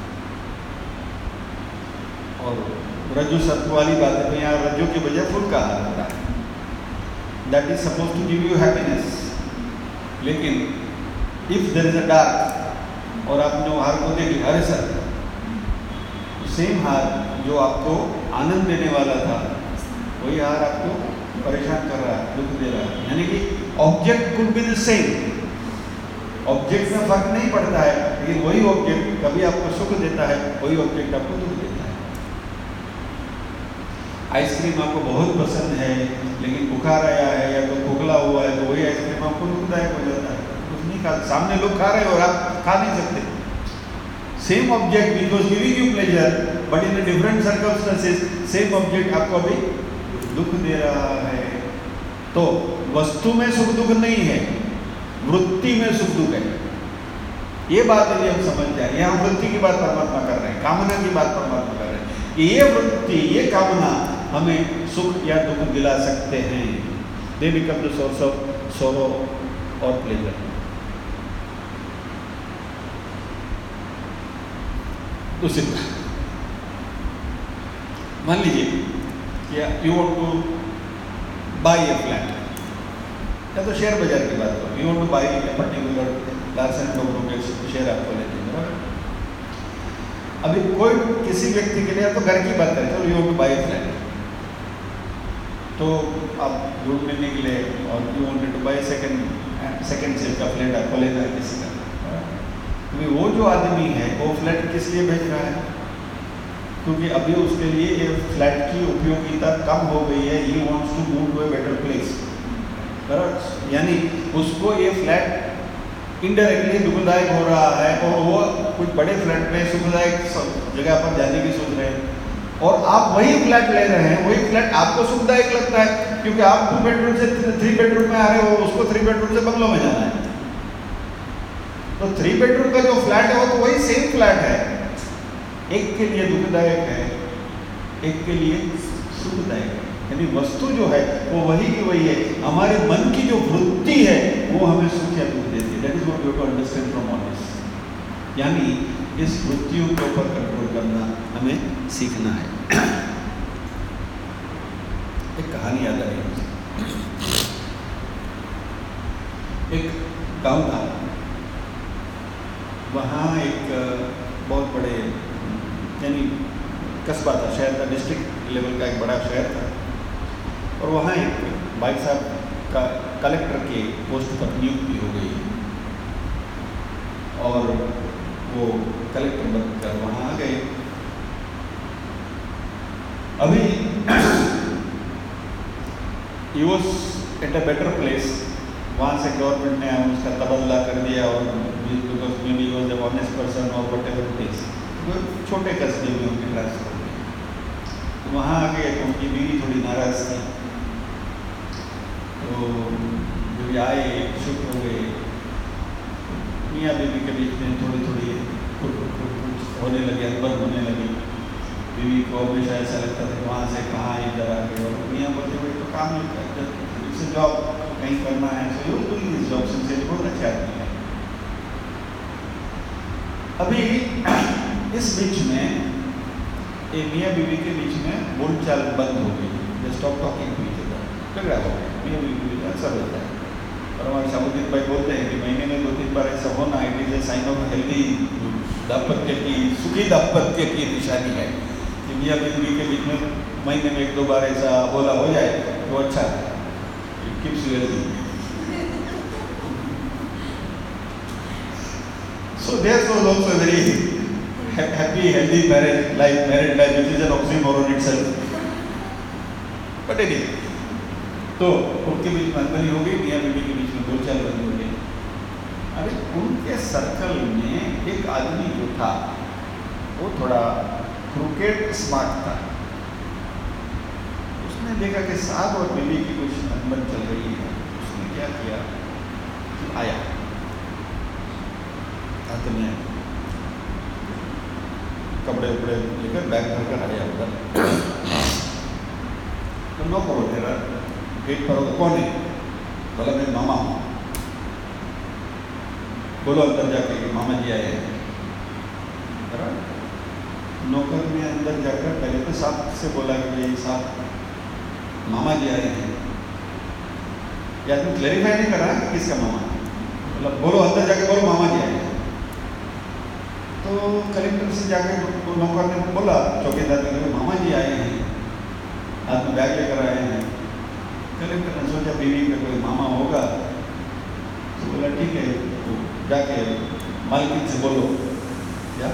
और रज्जु सत्व वाली बात है, तो यहाँ रज्जु की बजाय फूल का हार पड़ा है. That is suppose to give you happiness. लेकिन if there is a dark और आपने वो हार को देख लिया, अरे सर, सेम हार जो आपको आनंद देने वाला था, वही हार आपको परेशान कर रहा है, दुख दे रहा है. यानी कि object could be the same, object में फर्क नहीं पड़ता है, लेकिन वही ऑब्जेक्ट कभी आपको सुख देता है, वही ऑब्जेक्ट आपको दुख देता है. आइसक्रीम आपको बहुत पसंद है, लेकिन बुखार आया है या तो खोखला हुआ है, तो वही आइसक्रीम आपको दुखदायक हो जाता है. कुछ नहीं खा, सामने लोग खा रहे हैं और आप खा नहीं सकते. Same object which was giving you pleasure, but in different circumstances, same object आपको अभी दुख दे रहा है. तो वस्तु में सुख दुख नहीं है, वृत्ति में सुख दुख है. ये बात यदि हम समझ जाए, यहाँ वृत्ति की बात परमात्मा कर रहे हैं, कामना की बात परमात्मा कर रहे हैं, कि ये वृत्ति, ये कामना हमें सुख या दुख दिला सकते हैं. They become the source of sorrow और प्लेजर. दूसरी बात, मान लीजिए कि you want to buy a flat, या तो शेयर बाजार की बात करो, you want to buy a particular Larsen and Toubro के शेयर आपको लेते हैं, बराबर। अभी कोई किसी व्यक्ति के लिए तो घर की बात करें, चलो you want to buy a flat, तो आप ढूंढने निकले और you wanted to buy second second sale का फ्लैट आपको लेना है किसी का, क्योंकि वो जो आदमी है वो फ्लैट किस लिए भेज रहा है, क्योंकि अभी उसके लिए ये फ्लैट की उपयोगिता कम हो गई है, he wants to move to a better place, बराबर। यानी उसको ये फ्लैट इनडायरेक्टली दुखदायक हो रहा है और वो कुछ बड़े फ्लैट में सुखदायक जगह पर जाने की सोच रहे हैं, और आप वही फ्लैट ले रहे हैं, वही फ्लैट आपको सुखदायक लगता है क्योंकि आप टू बेडरूम से थ्री बेडरूम में आ रहे हो, उसको थ्री बेडरूम से बंगलों में जाना है। तो थ्री बेडरूम का जो फ्लैट है वो तो वही सेम फ्लैट है, एक के लिए दुखदायक है, एक के लिए सुखदायक है, यानी वस्तु जो है वो वही की वही है, हमारे मन की जो वृत्ति है वो हमें सुख या दुख देती है। That is what you have to understand from all this, यानी इस वृत्तियों के ऊपर कंट्रोल करना हमें सीखना है। एक कहानी याद आ रही है मुझे, एक गांव था, वहाँ एक बहुत बड़े यानी कस्बा था, शहर था, डिस्ट्रिक्ट लेवल का एक बड़ा शहर था, और वहाँ एक भाई साहब का कलेक्टर के पोस्ट पर नियुक्ति हो गई और वो कलेक्टर बनकर वहाँ आ गए। अभी he was at a better place, वहाँ से गवर्नमेंट ने उसका तबादला कर दिया और because maybe was a honest person और वट एवर इट इज, छोटे कस्बे में उनकी ट्रांसफर हो गई। वहाँ आ गए तो उनकी बीवी थोड़ी नाराज थी, तो जब आए शुरू हो गए, मियाँ बीवी के बीच में थोड़ी थोड़ी कुछ कुछ होने लगी, अनबन होने लगी। बीवी को हमेशा ऐसा लगता था वहाँ से कहाँ इधर आ गए, और मियाँ बोलते हुए तो काम नहीं करते, इससे जॉब कहीं करना है, so you doing this job since बहुत अच्छा आदमी है। अभी इस बीच में एक मियाँ बीवी के बीच में बोलचाल बंद हो गई, they stop talking to each other, झगड़ा हो गया, मियाँ बीवी के बीच अक्सर होता है। और हमारे शामुद्दीन भाई बोलते हैं कि महीने में दो तीन बार ऐसा होना it is a sign of healthy दाम्पत्य की, सुखी दाम्पत्य की निशानी है कि मियाँ बीवी के बीच में महीने में एक दो बार ऐसा बोला हो जाए तो अच्छा है, it keeps you healthy. So there was also a very happy, healthy marriage life, married life, which is an oxymoron itself. But anyway, तो उनके बीच में अनबनी हो गई, मियाँ बीवी के बीच में बोलचाल बंद हो गई। अरे उनके सर्कल में एक आदमी जो था वो थोड़ा क्रिकेट स्मार्ट था, उसने देखा कि साहब और बीवी की कुछ अनबन चल रही है, उसने क्या किया कि आया हाथ में कपड़े उपड़े लेकर बैग भर कर आया उधर, तो नो करो तेरा गेट पर होगा, कौन है? बोला मैं मामा हूँ। बोलो अंदर जाके कि मामा जी आए हैं। नौकर ने अंदर जाकर पहले तो साहब से बोला कि भाई साहब मामा जी आए हैं, या तुम क्लैरिफाई नहीं करा कि किसका मामा है, मतलब बोलो अंदर जाके बोलो मामा जी आए हैं। तो कलेक्टर से जाके नौकर ने बोला चौकीदार ने, मामा जी आए हैं, हाथ में बैग लेकर आए हैं। कलेक्टर ने सोचा बीवी का कोई मामा होगा, तो बोला ठीक है, तो जाके मालकिन से बोलो क्या।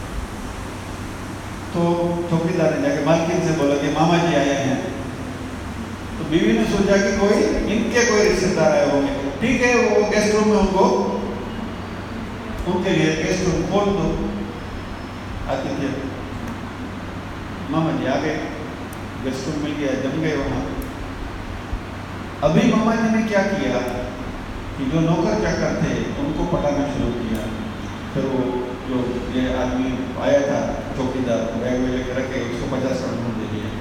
तो चौकीदार ने जाके मालकिन से बोला कि मामा जी आए हैं। तो बीवी ने सोचा कि कोई इनके कोई रिश्तेदार आए होंगे, ठीक है, वो गेस्ट रूम में उनको उनके लिए गेस्ट रूम खोल दो। आतिथ्य मामा जी आ गए, गेस्ट रूम मिल गया, जम गए वहाँ। अभी मामा जी ने क्या किया कि जो नौकर चाकर थे उनको पटाना शुरू किया। फिर वो जो ये आदमी आया था चौकीदार, बैग में लेकर रखे, उसको पचास करोड़ दे दिया।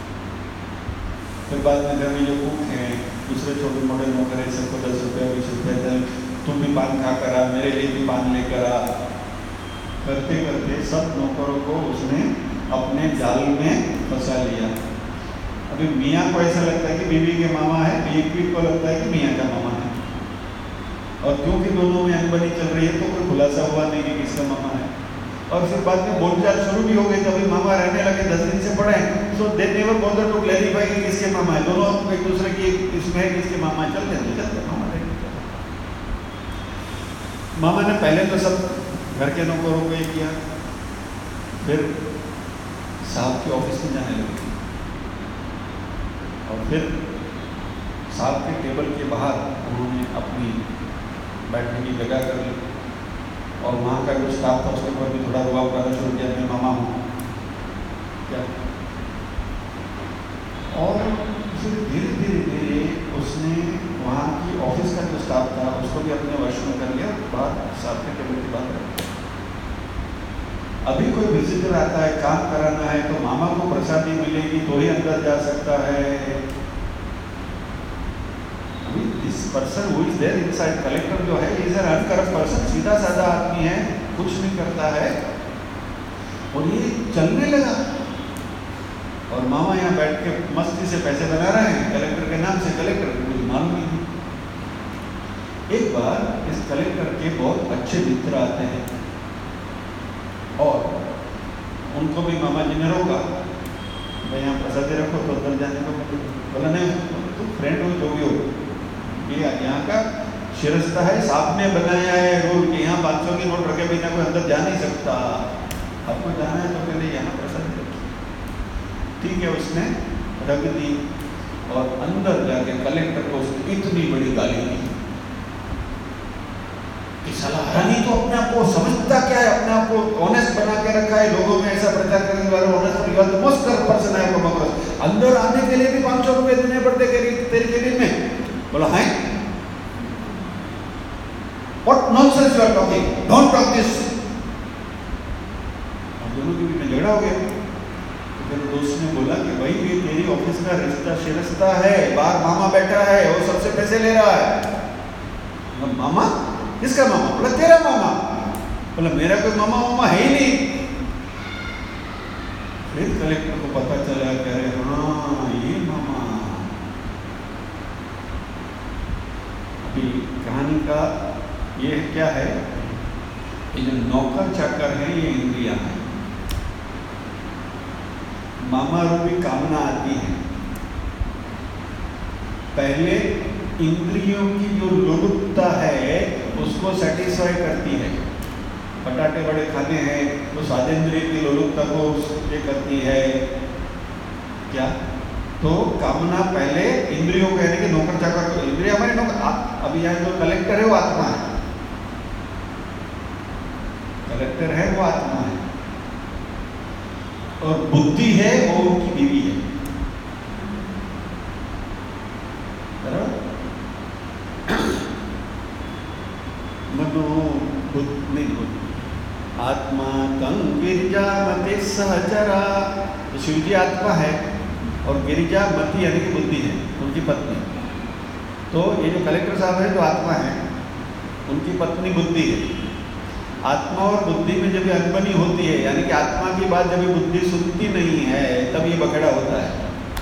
फिर बाद में घर में जो कुक हैं, दूसरे छोटे मोटे नौकर हैं, सबको दस रुपया बीस रुपया, तुम भी पान खा कर आ, मेरे लिए भी पान लेकर आ। करते करते सब नौकरों को उसने अपने जाल में फंसा लिया। अभी मियाँ को ऐसा लगता है कि बीवी के मामा है, बीवी को लगता है कि मियाँ का मामा है, और क्योंकि दोनों में अनबनी चल रही है तो कोई खुलासा हुआ नहीं कि किसका मामा है। और फिर बाद में बोलचाल शुरू भी हो गई, तभी मामा रहने लगे, दस दिन से पड़े, so they never bother to clarify कि किसके मामा है। दोनों एक दूसरे की इसमें है किसके मामा है, चलते हैं चलते मामा रहेंगे। मामा ने पहले तो सब घर के नौकरों को ये किया, फिर साहब के ऑफिस में जाने लगे, और फिर साहब के टेबल के बाहर उन्होंने अपनी बैठने की जगह कर ली, और वहाँ का जो स्टाफ था उसके ऊपर भी थोड़ा दबाव करना शुरू किया, मैं मामा हूँ क्या। और फिर धीरे धीरे धीरे उसने वहाँ की ऑफिस का जो स्टाफ था उसको भी अपने वश में कर लिया, बाहर साहब के टेबल की बात रखी। अभी कोई विजिटर आता है, काम कराना है, तो मामा को प्रसादी मिलेगी तो ही अंदर जा सकता है। अभी this person who is there inside, collector जो है, इज एन अनकरप्ट पर्सन, सीधा साधा आदमी है, कुछ नहीं करता है, और ये चलने लगा। और मामा यहाँ बैठ के मस्ती से पैसे बना रहे हैं कलेक्टर के नाम से, कलेक्टर को कुछ मालूम नहीं। एक बार इस कलेक्टर के बहुत अच्छे मित्र आते हैं, और उनको भी मामा जी ने रोका, भाई यहाँ प्रसादी रखो तो अंदर जाने को, बोला नहीं तुम फ्रेंड हो जो भी हो, ये यहाँ का शिरस्ता है, साहब ने बनाया है रूल कि यहाँ पाँच सौ की नोट रखे बिना कोई अंदर जा नहीं सकता, आपको जाना है तो पहले यहाँ प्रसादी रखिए। ठीक है, उसने रख दी, और अंदर जाके कलेक्टर को उसने इतनी बड़ी गाली दी कि साला हरानी तो अपने आप को समझता क्या है, अपने आप को ऑनेस्ट बना के रखा है, लोगों में ऐसा प्रचार करने वाले ऑनेस्ट निकाल मोस्ट कर पर्सन है को मगर अंदर आने के लिए भी पाँच सौ रुपये देने पड़ते तेरे केबिन में। बोला है what nonsense you are talking, don't talk this. हम दोनों के बीच में झगड़ा हो गया। तो फिर दोस्त ने बोला कि भाई ये तेरी ऑफिस का रिश्ता शिरस्ता है, बाहर मामा बैठा है, वो सबसे पैसे ले रहा है। मामा? किसका मामा? बोला तेरा मामा। बोला मेरा कोई मामा मामा है ही नहीं। फिर कलेक्टर को पता चला कि अरे हाँ ये मामा। अभी कहानी का ये क्या है, ये जो नौकर चाकर है ये इंद्रियां हैं। मामा रूपी कामना आती है, पहले इंद्रियों की जो लोलुपता है उसको सेटिस्फाई करती है। पटाटे बड़े खाने हैं तो स्वादेंद्रिय की लोलुपता को ये करती है क्या, तो कामना पहले इंद्रियों को, यानी कि नौकर चाकर को, इंद्रिय हमारे नौकर, अभी यहाँ जो कलेक्टर है वो आत्मा है, कलेक्टर है वो आत्मा है, और बुद्धि है वो उनकी बीवी है। मनो बुद्धि आत्मा तंग गिरिजा मते सहचरा, तो शिव जी आत्मा है और गिरिजा मती यानी कि बुद्धि है, उनकी पत्नी। तो ये जो कलेक्टर साहब है जो आत्मा है, उनकी पत्नी बुद्धि है। आत्मा और बुद्धि में जब अनबनी होती है, यानी कि आत्मा की बात जब बुद्धि सुनती नहीं है, तब ये बखेड़ा होता है।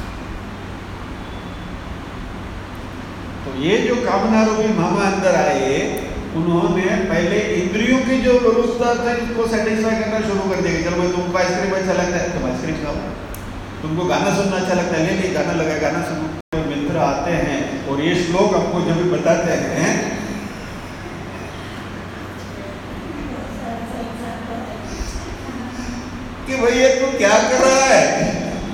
तो ये जो कामना रूपी मामा अंदर आए, उन्होंने पहले इंद्रियों की जो लोलुपता थी उसको सेटिस्फाई करना शुरू कर दिया। चलो भाई तुमको आइसक्रीम अच्छा लगता है, तुम आइसक्रीम खाओ, तुमको गाना सुनना अच्छा लगता है, ले ले गाना लगा गाना सुनो। मित्र आते हैं और ये श्लोक हमको जब भी बताते हैं कि भाई ये तू क्या कर रहा है,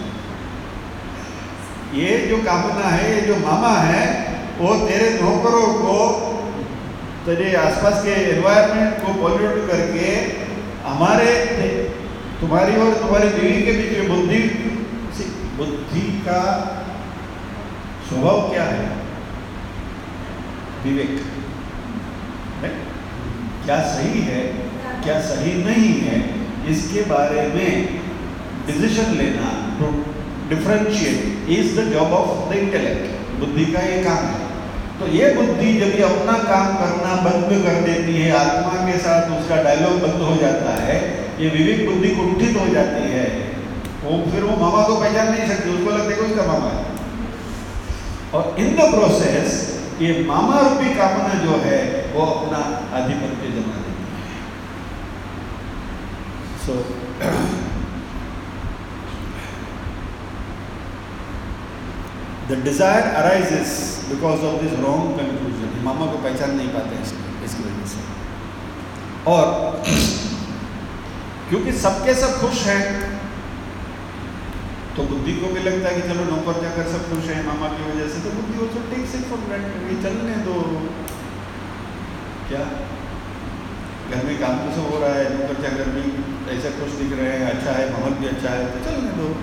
ये जो कामना है, ये जो मामा है, वो तेरे नौकरों को, तेरे आसपास के एनवायरनमेंट को पॉल्यूट करके हमारे, तुम्हारी और तुम्हारी बीवी के बीच में बुद्धि, बुद्धि का स्वभाव क्या है, विवेक, क्या सही है क्या सही नहीं है, इसके बारे में डिसीजन लेना, तो differentiate is the job of the intellect. बुद्धि का ये काम है। तो ये बुद्धि जब ये अपना काम करना बंद कर देती है, आत्मा के साथ उसका डायलॉग बंद हो जाता है, ये विवेक बुद्धि कुंठित हो जाती है, वो फिर वो मामा को पहचान नहीं सकती, उसको लगता है कि उसका मामा है। और इन द प्रोसेस ये मामा रूपी कामना जो है वो अपना आधिपत्य जमा देती है। So the desire arises because of this wrong conclusion. मामा को पहचान नहीं पाते हैं इसकी इसकी वजह से। और क्योंकि सबके सब खुश हैं तो बुद्धि को भी लगता है कि चलो नौकर चाकर सब खुश हैं मामा की वजह से, तो बुद्धि वो तो टेक से फॉर ग्रांटेड, ये चलने दो, क्या घर में काम तो सब हो रहा है, नौकर चाकर भी ऐसे खुश दिख रहे हैं, अच्छा है, माहौल भी अच्छा है, तो चलने दो।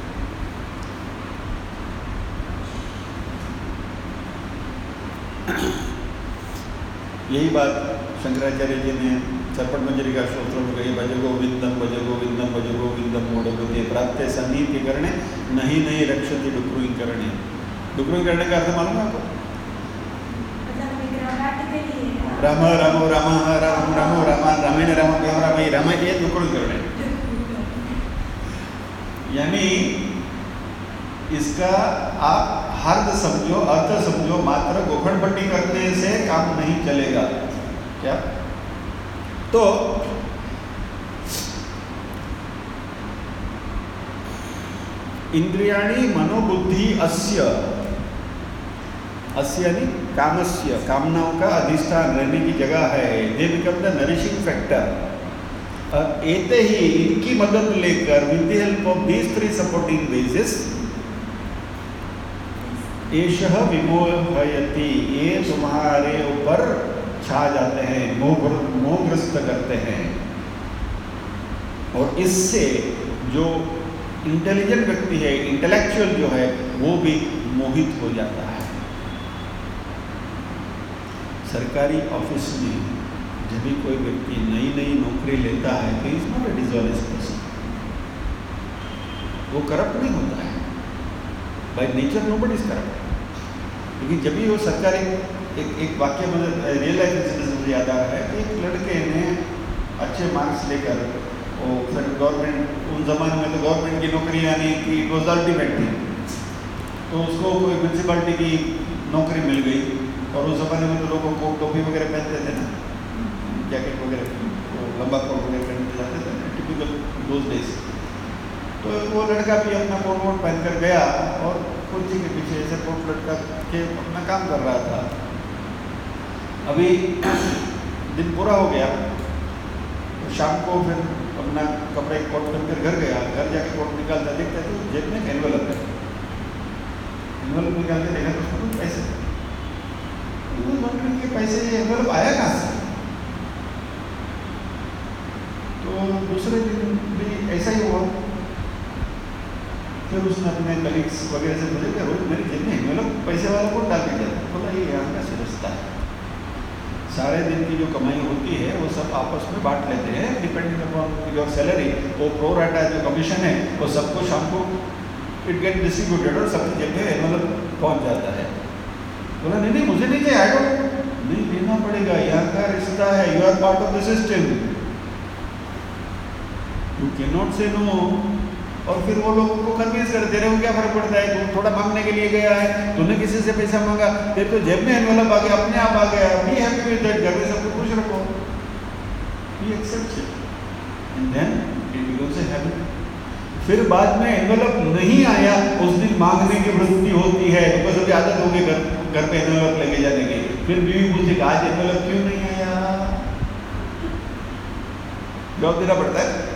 यही बात शंकराचार्य जी ने चरपट मंजरी का श्रोत्र में कही, भज गोविंदम भज गोविंदम भज गोविंदम मोड़ते प्राप्त सन्नीति करणे नहीं नहीं रक्षति डुक्रुई करणे। डुक्रुई करने का अर्थ मालूम है आपको? राम राम राम राम राम राम रामेण राम प्रेम राम राम, ये डुक्रुई करणे। यानी इसका आप अर्थ समझो, अर्थ समझो, मात्र गोखणपट्टी करने से काम नहीं चलेगा। क्या? तो इंद्रियाणि मनोबुद्धि अस्य, अस्य यानी कामस्य, कामनाओं का अधिष्ठान रहने की जगह है। They become the nourishing factor. और एते ही इनकी मदद लेकर with the help of these three supporting basis एषः विमोहयति, ये तुम्हारे ऊपर छा जाते हैं, मोह मोहग्रस्त करते हैं। और इससे जो इंटेलिजेंट व्यक्ति है, इंटेलेक्चुअल जो है, वो भी मोहित हो जाता है। सरकारी ऑफिस में जब भी कोई व्यक्ति नई नई नौकरी लेता है तो is not a dishonest person, वो करप्ट नहीं होता है, by nature nobody is corrupt. लेकिन जब भी वो सरकारी, एक एक वाक्य मुझे रियल लाइफ इंसिडेंस मुझे याद आ रहा है कि एक लड़के ने अच्छे मार्क्स लेकर वो फिर गवर्नमेंट, उन जमाने में तो गवर्नमेंट की नौकरी यानी कि इट वॉज अल्टीमेट थी, तो उसको कोई म्यूनसिपालिटी की नौकरी मिल गई। और उस जमाने में तो लोगों को टोपी वगैरह पहनते थे ना, जैकेट वगैरह, वो लंबा कोट वगैरह पहनते जाते थे, टिपिकल दोज डेज। तो वो लड़का भी अपना कोट वोट पहन कर गया और कुर्सी के पीछे ऐसे कोट लटका के अपना काम कर रहा था। अभी दिन पूरा हो गया तो शाम को फिर अपना कपड़े कोट पहनकर घर गया। घर जाके कोट निकालता, देखता तो जेब में एनवेलप है। एनवेलप निकाल के देखा तो उसमें कुछ पैसे, के पैसे ये एनवेलप आया कहाँ से? तो दूसरे दिन भी ऐसा ही हुआ। फिर उसने अपने कलीग्स वगैरह से पूछा, रोज मेरी जेब में एनवेलप पैसे वाला कोट डाल के जाता है। बोला ये यहाँ का सिलसिला है, सारे दिन की जो कमाई होती है वो सब आपस में बांट लेते हैं, डिपेंडिंग अपॉन योर सैलरी। वो प्रो राटा जो कमीशन है वो सबको शाम को इट गेट डिस्ट्रीब्यूटेड और सबकी जेब में एनवेलप पहुँच जाता है। बोला नहीं नहीं मुझे नहीं चाहिए, आई डोंट, नहीं देना पड़ेगा, यहाँ का रिश्ता है, you are part of the system, you can not say no. और फिर वो लोगों को कन्विंस कर दे रहे हो, क्या फर्क पड़ता है, तू थोड़ा मांगने के लिए गया है, तूने किसी से पैसा मांगा, फिर तो जेब में एनवेलप आ गया, अपने आप आ गया, बी हैप्पी विद दैट, घर में सबको खुश रखो, he accepts it and then it becomes a habit. फिर बाद में एनवेलप नहीं आया, उस दिन मांगने की वृत्ति होती है, तो सभी आदत होगी घर घर पे एनवेलप लेके जाने की। फिर बीवी पूछती आज एनवेलप क्यों नहीं आया, जवाब देना पड़ता है।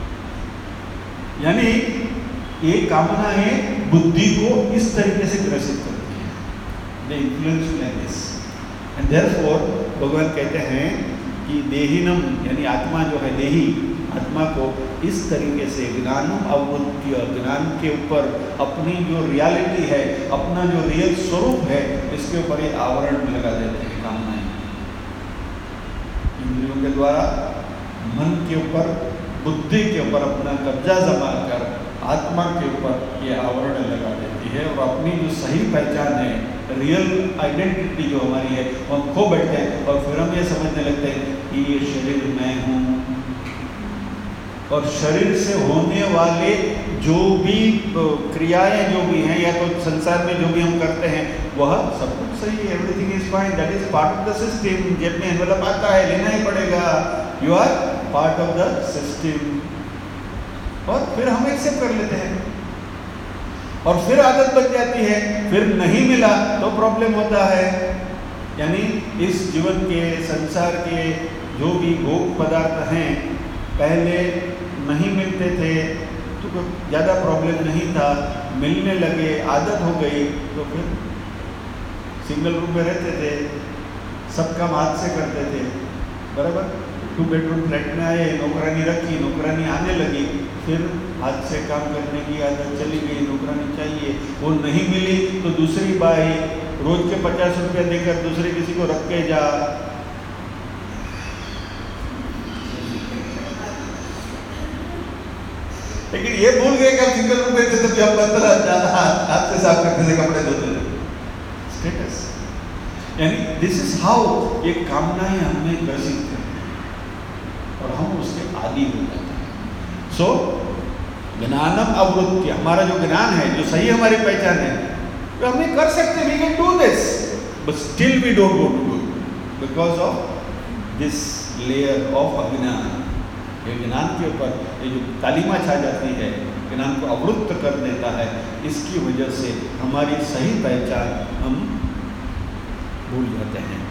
यानी ये कामनाएं बुद्धि को इस तरीके से ग्रसित करती हैं, they influence like this and therefore भगवान कहते हैं कि देहिनम यानी आत्मा जो है, देही आत्मा को इस तरीके से ज्ञानम अवबुद्ध्य, ज्ञान के ऊपर अपनी जो रियलिटी है, अपना जो रियल स्वरूप है, इसके ऊपर ये आवरण लगा देते हैं कामनाएं। इंद्रियों के द्वारा मन के ऊपर, बुद्धि के ऊपर अपना कब्जा जमा कर आत्मा के ऊपर ये आवरण लगा देती है और अपनी जो सही पहचान है, रियल आइडेंटिटी जो हमारी है, वो हम खो बैठते हैं और फिर हम ये समझते ये शरीर मैं हूँ, और शरीर से होने वाले जो भी क्रियाएं जो भी हैं या तो संसार में जो भी हम करते हैं वह सब कुछ सही है, everything is fine, that is part of the system. जेब में एनवेलप आता है, लेना ही पड़ेगा, you are part of the system. और फिर हम एक्सेप्ट कर लेते हैं, और फिर आदत बन जाती है, फिर नहीं मिला तो प्रॉब्लम होता है। यानी इस जीवन के, संसार के जो भी भोग पदार्थ हैं, पहले नहीं मिलते थे तो कोई ज़्यादा प्रॉब्लम नहीं था, मिलने लगे, आदत हो गई, तो फिर सिंगल रूम में रहते थे, सब काम हाथ से करते थे, बराबर। टू बेडरूम फ्लैट में आए, नौकरानी रखी, नौकरानी आने लगी, फिर हाथ से काम करने की आदत चली गई, नौकरानी चाहिए, वो नहीं मिली तो दूसरी बाई, रोज के पचास रुपया देकर दूसरे किसी को रख के जा। लेकिन ये भूल गए कि हम सिंगल रूम में थे तब हम पंद्रह ज्यादा हाथ से साफ करने से कपड़े धोते थे। स्टेटस, यानी दिस इज हाउ ये कामनाएं हमें ग्रसित करती हैं और हम उसके आदी हो जाते हैं। सो ज्ञानम अवृत्ति, हमारा जो ज्ञान है, जो सही हमारी पहचान है, तो हमें कर सकते, we can do this, but still we don't go to do because of this layer of अज्ञान। ये ज्ञान के ऊपर ये जो कालिमा छा जाती है, ज्ञान को अवरुद्ध कर देता है, इसकी वजह से हमारी सही पहचान हम भूल जाते हैं।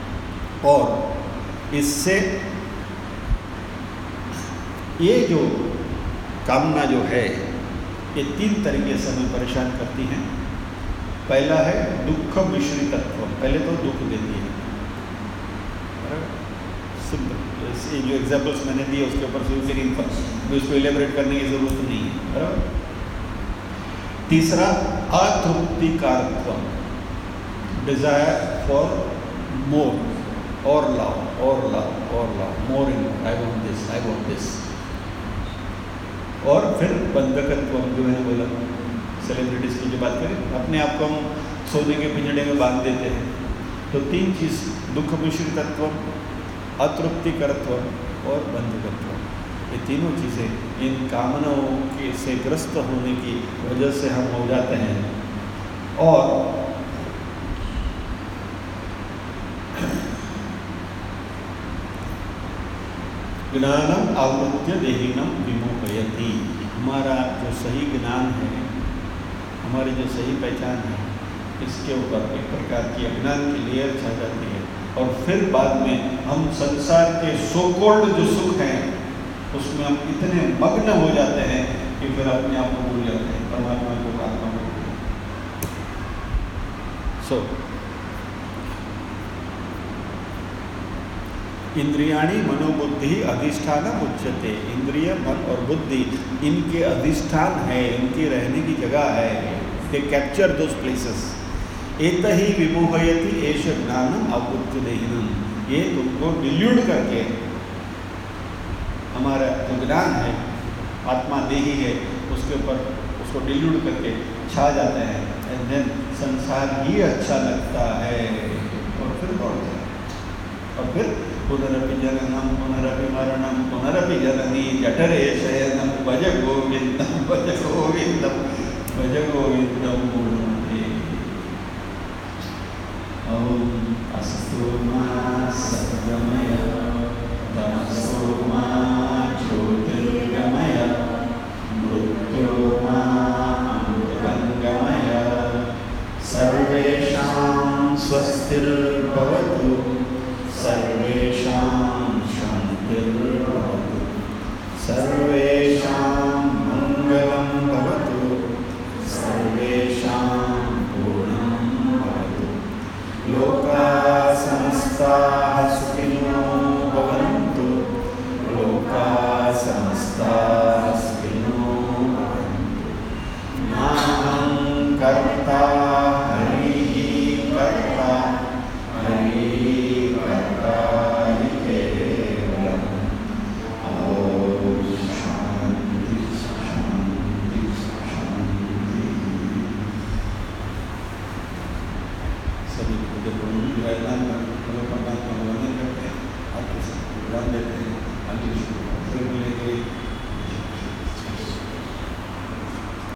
और इससे ये जो कामना जो है, ये तीन तरीके से हमें परेशान करती हैं। पहला है दुख मिश्रितत्व, पहले तो दुख देती है, सिंपल। ये जो एग्जाम्पल्स मैंने दिए उसके ऊपर से फिर इन पर उसको इलेबरेट करने की जरूरत नहीं है, बराबर। तीसरा अतृप्तिकारत्व, डिजायर फॉर मोर, और लाओ और लाओ और लाओ, more in, I want this, I want this. और फिर बंधकत्व, जो मैंने बोला, सेलिब्रिटीज की जो बात करें, अपने आप को हम सोने के पिंजड़े में बांध देते हैं। तो तीन चीज, दुख मिश्रितत्व, अतृप्तिकरत्व और बंधकत्व, ये तीनों चीज़ें इन कामनाओं के से ग्रस्त होने की वजह से हम हो जाते हैं। और ज्ञानम आवृत्य देहिनम विमोहयति, हमारा जो सही ज्ञान है, हमारी जो सही पहचान है, इसके ऊपर एक प्रकार की अज्ञान की लेयर छा जाती है। और फिर बाद में हम संसार के सो कॉल्ड जो सुख हैं उसमें हम इतने मग्न हो जाते हैं कि फिर अपने आप को भूल जाते हैं, परमात्मा को आत्मा को। सो इंद्रियाणी मनोबुद्धि अधिष्ठान उच्यते, इंद्रिय, मन और बुद्धि इनके अधिष्ठान है, इनकी रहने की जगह है, दे कैप्चर दोज प्लेसेस। एत ही विमोहयति एष ज्ञानम आवृत्य देहिनम, ये तुमको डिल्यूट करके, हमारा जो ज्ञान है, आत्मा देही है, उसके ऊपर उसको डिल्यूट करके छा जाते हैं, एंड देन संसार ही अच्छा लगता है, और फिर दौड़ते हैं, और फिर पुनरपि जननम पुनरपि मरणम पुनरपि जननी जठरे शयनम भज गोविंदम भज गोविंदम भज गोविंदम मुकुंदे। ओम अस्तु मा सद्गमय तमसो मा ज्योतिर्गमय मृत्यो मा अमृतंगमय। सर्वेषां स्वस्तिर्भवतु, सर्वेषां शान्तिर्भवतु, सर्वेषां मङ्गलं भवतु, सर्वेषां पूर्णं भवतु। लोकाः समस्ताः सुखिनो भवन्तु, लोकाः समस्ताः सुखिनो भवन्तु। नाहं कर्ता हरिः कर्ता, हरिः सभी को जब परमात्मा का वंदन करते हैं, आपके एग्जाम देते हैं, आगे शुरू फिर बोलेंगे